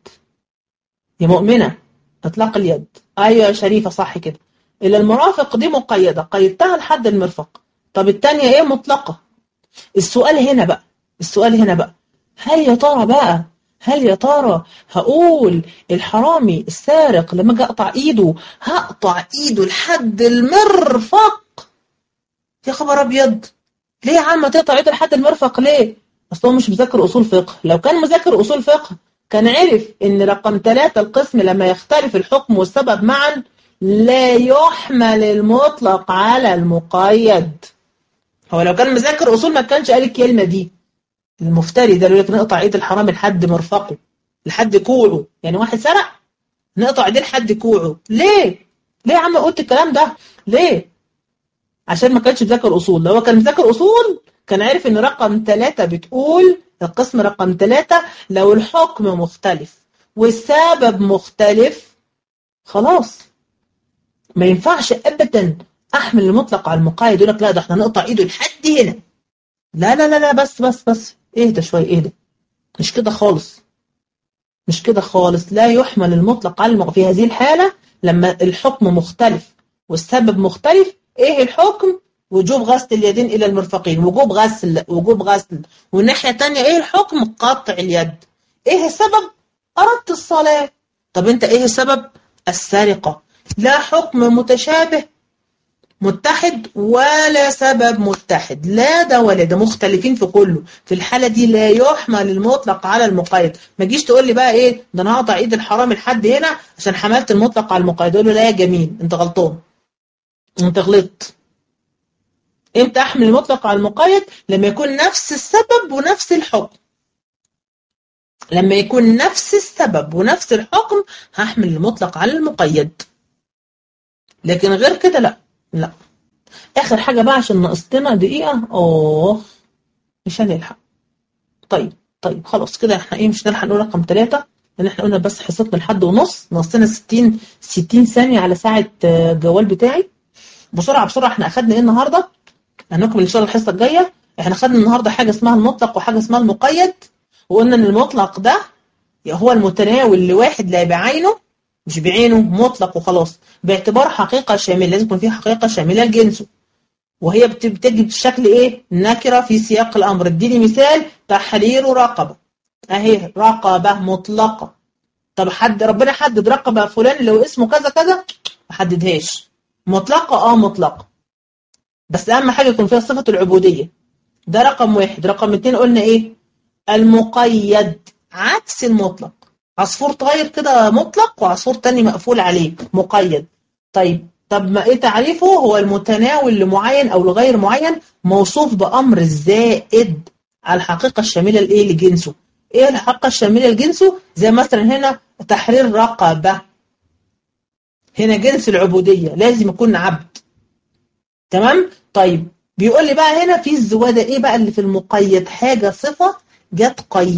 يا مؤمنة، إطلاق اليد. أيوة يا شريفة صح كده. إلى المرافق دي مقيدة، قيدتها لحد المرفق. طب الثانية إيه؟ مطلقة. السؤال هنا بقى، السؤال هنا بقى، هل يا ترى بقى، هل يا ترى هقول الحرامي السارق لما اجي اقطع ايده هقطع ايده لحد المرفق؟ يا خبر ابيض، ليه يا عم تقطع ايده لحد المرفق ليه؟ اصل هو مش مذاكر اصول فقه. لو كان مذاكر اصول فقه كان عرف ان رقم 3 القسم لما يختلف الحكم والسبب معا لا يحمل المطلق على المقيد. هو لو كان مذاكر اصول ما كانش قال الكلمه دي. المفتري ده اللي يقول لك نقطع ايد الحرامي لحد مرفقه، لحد كوعه. يعني واحد سرق نقطع ايديه لحد كوعه، ليه؟ ليه يا عم قلت الكلام ده؟ ليه؟ عشان ما كانش مذاكر اصول. لو هو كان مذاكر اصول كان عارف ان رقم 3 بتقول، القسم رقم 3 لو الحكم مختلف والسبب مختلف خلاص ما ينفعش ابدا احمل المطلق على المقيد. يقول لك لا ده احنا نقطع ايده لحد هنا. لا لا لا لا، بس اهدى شويه، اهدى. مش كده خالص، مش كده خالص. لا يحمل المطلق على في هذه الحالة لما الحكم مختلف والسبب مختلف. ايه الحكم؟ وجوب غسل اليدين الى المرفقين، وجوب غسل، وجوب غسل. والناحية الثانية ايه الحكم؟ قطع اليد. ايه السبب؟ اردت الصلاة. طب انت ايه السبب؟ السرقة. لا حكم متشابه متحد ولا سبب متحد، لا ده ولا ده، مختلفين في كله. في الحالة دي لا يحمل المطلق على المقيد. ما تجيش تقول لي بقى ايه ده انا هقطع ايد الحرام لحد هنا عشان حملت المطلق على المقيد. اقول له لا يا جميل، انت غلطان، انت غلطت. امتى احمل المطلق على المقيد؟ لما يكون نفس السبب ونفس الحكم. لما يكون نفس السبب ونفس الحكم هحمل المطلق على المقيد، لكن غير كده لا. لا. اخر حاجة بقى عشان ناقصنا دقيقة. مش هنلحق. طيب خلاص كده احنا ايه مش هنلحق نقول رقم 3 لان احنا قلنا بس حصتنا لحد ونص، ناقصنا 60 ثانية على ساعة الجوال بتاعي. بسرعة احنا اخدنا ايه النهاردة؟ هنكمل ان شاء الله الحصة الجاية. احنا اخدنا النهاردة حاجة اسمها المطلق وحاجة اسمها المقيد، وقلنا ان المطلق ده هو المتناول لواحد لا بعينه، مش بعينه مطلق وخلاص، باعتبار حقيقة شاملة. لازم يكون فيه حقيقة شاملة لجنسه، وهي بتجي بشكل ايه؟ نكرة في سياق الامر. اديني مثال: تحرير رقبة. اهي رقبة مطلقة. طب ربنا حدد رقبة فلان اللي هو اسمه كذا كذا؟ ما حددهاش. مطلقة مطلقة، بس اهم حاجة يكون فيها صفة العبودية. ده رقم 1. رقم 2 قلنا ايه؟ المقيد عكس المطلق. عصفور طاير كده مطلق وعصفور تاني مقفول عليه مقيد. طب ما ايه تعريفه؟ هو المتناول لمعين او لغير معين موصوف بامر زائد على الحقيقه الشامله لايه؟ لجنسه. ايه الحقيقه الشامله لجنسه؟ زي مثلا هنا تحرير رقبه، هنا جنس العبوديه لازم يكون عبد. تمام؟ طيب بيقول لي بقى هنا في الزواده ايه بقى اللي في المقيد؟ حاجه صفه جت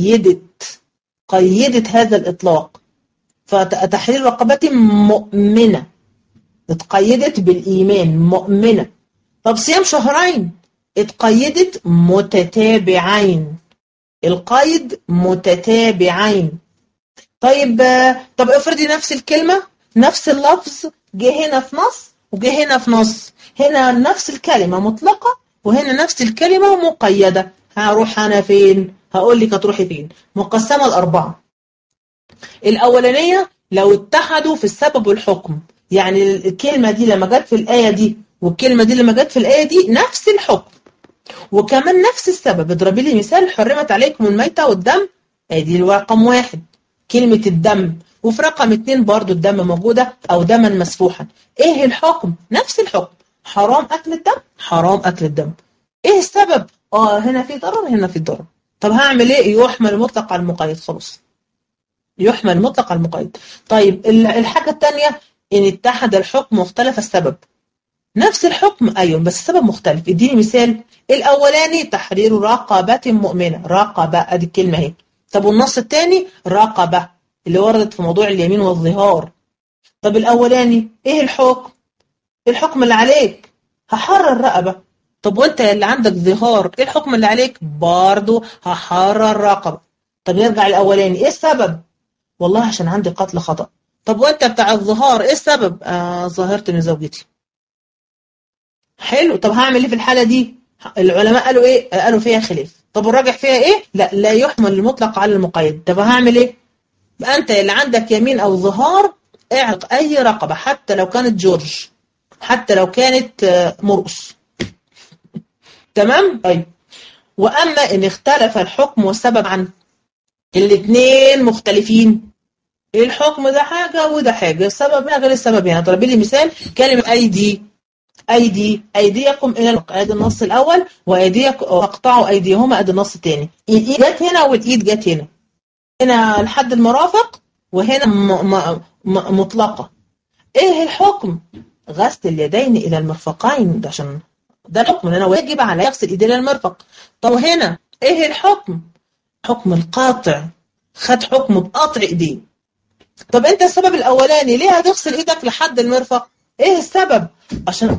قيدت هذا الاطلاق. فتحرير رقبه مؤمنه اتقيدت بالإيمان مؤمنة. طب صيام شهرين اتقيدت متتابعين، القيد متتابعين. طيب افرضي نفس الكلمة نفس اللفظ جه هنا في نص وجه هنا في نص، هنا نفس الكلمة مطلقة وهنا نفس الكلمة مقيدة، هروح أنا فين؟ هقول لك هتروحي فين. مقسمة الأربعة. الأولانية لو اتحدوا في السبب والحكم، يعني الكلمة دي لما جت في الآية دي والكلمة دي لما جت في الآية دي نفس الحكم وكمان نفس السبب. اضربي لي مثال: حرمت عليكم الميتة والدم، ادي رقم 1 كلمة الدم، وفي رقم 2 برضو الدم موجودة أو دما مسفوحا. ايه الحكم؟ نفس الحكم، حرام أكل الدم، حرام أكل الدم. ايه السبب؟ هنا في ضرر هنا في ضرر. طب هعمل ايه؟ يحمل المطلق على المقيد، خلاص يحمل المطلق على المقيد. طيب الحاجة الثانية إن اتحد الحكم واختلف السبب. نفس الحكم أيوة بس السبب مختلف. اديني مثال. الأولاني تحرير رقبة مؤمنة، رقبة ادي الكلمة اهي. طب والنص الثاني رقبة اللي وردت في موضوع اليمين والظهار. طب الأولاني ايه الحكم؟ الحكم اللي عليك هحرر رقبة. طب وانت اللي عندك ظهار ايه الحكم اللي عليك؟ برضو هحرر رقبة. طب نرجع الأولاني ايه السبب؟ والله عشان عندي قتل خطأ. طب وانت بتاع الظهار ايه السبب؟ ظاهرت من زوجتي. حلو. طب هعمل ايه في الحالة دي؟ العلماء قالوا ايه؟ قالوا فيها خلاف. طب الراجح فيها ايه؟ لا يحمل المطلق على المقيد. طب هعمل ايه؟ بقى انت اللي عندك يمين او ظهار اعرق اي رقبة حتى لو كانت جورج، حتى لو كانت مرقص. تمام؟ طيب واما ان اختلف الحكم والسبب عن الاثنين مختلفين، الحكم ده حاجة وده حاجة، السبب هنا غير السبب هنا. اضربي لي مثال: كلمة أيديكم إلى الحلق، ادي النص الأول، وأيديكم اقطعوا أيديهما ادي النص الثاني. الإيد جت هنا والإيد جت هنا، هنا لحد المرافق وهنا مطلقة. إيه الحكم؟ غسل اليدين إلى المرفقين، ده عشان ده الحكم ان انا واجب على يغسل ايديه الى المرفق. طب هنا ايه الحكم؟ حكم القاطع، خد حكم بقطع ايديه. طب انت السبب الاولاني ليه هتغسل ايدك لحد المرفق؟ ايه السبب؟ عشان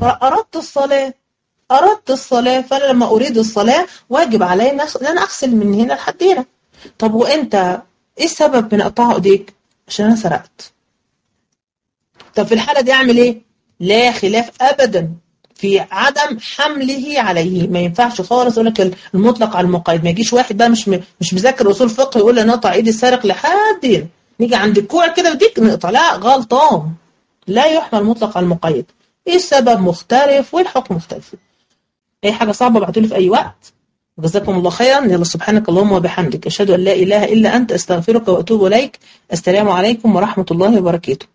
اردت الصلاة، فانا لما اريد الصلاة واجب علي ان انا اغسل من هنا لحد هنا. طب وانت ايه السبب من قطع ايديك؟ عشان انا سرقت. طب في الحالة دي اعمل ايه؟ لا خلاف ابدا في عدم حمله عليه. ما ينفعش خالص اقول لك المطلق على المقيد. ما يجيش واحد بقى مش مذاكر اصول فقه يقول لي نقطع ايد السارق لحد هنا، نيجي عند الكوع كده وديك نقطع. لا غلطان، لا يحمل المطلق على المقيد. ايه السبب مختلف والحكم مختلف. اي حاجه صعبه ابعتوا لي في اي وقت. جزاكم الله خيرا. يلا سبحانك اللهم وبحمدك اشهد ان لا اله الا انت استغفرك واتوب اليك. السلام عليكم ورحمه الله وبركاته.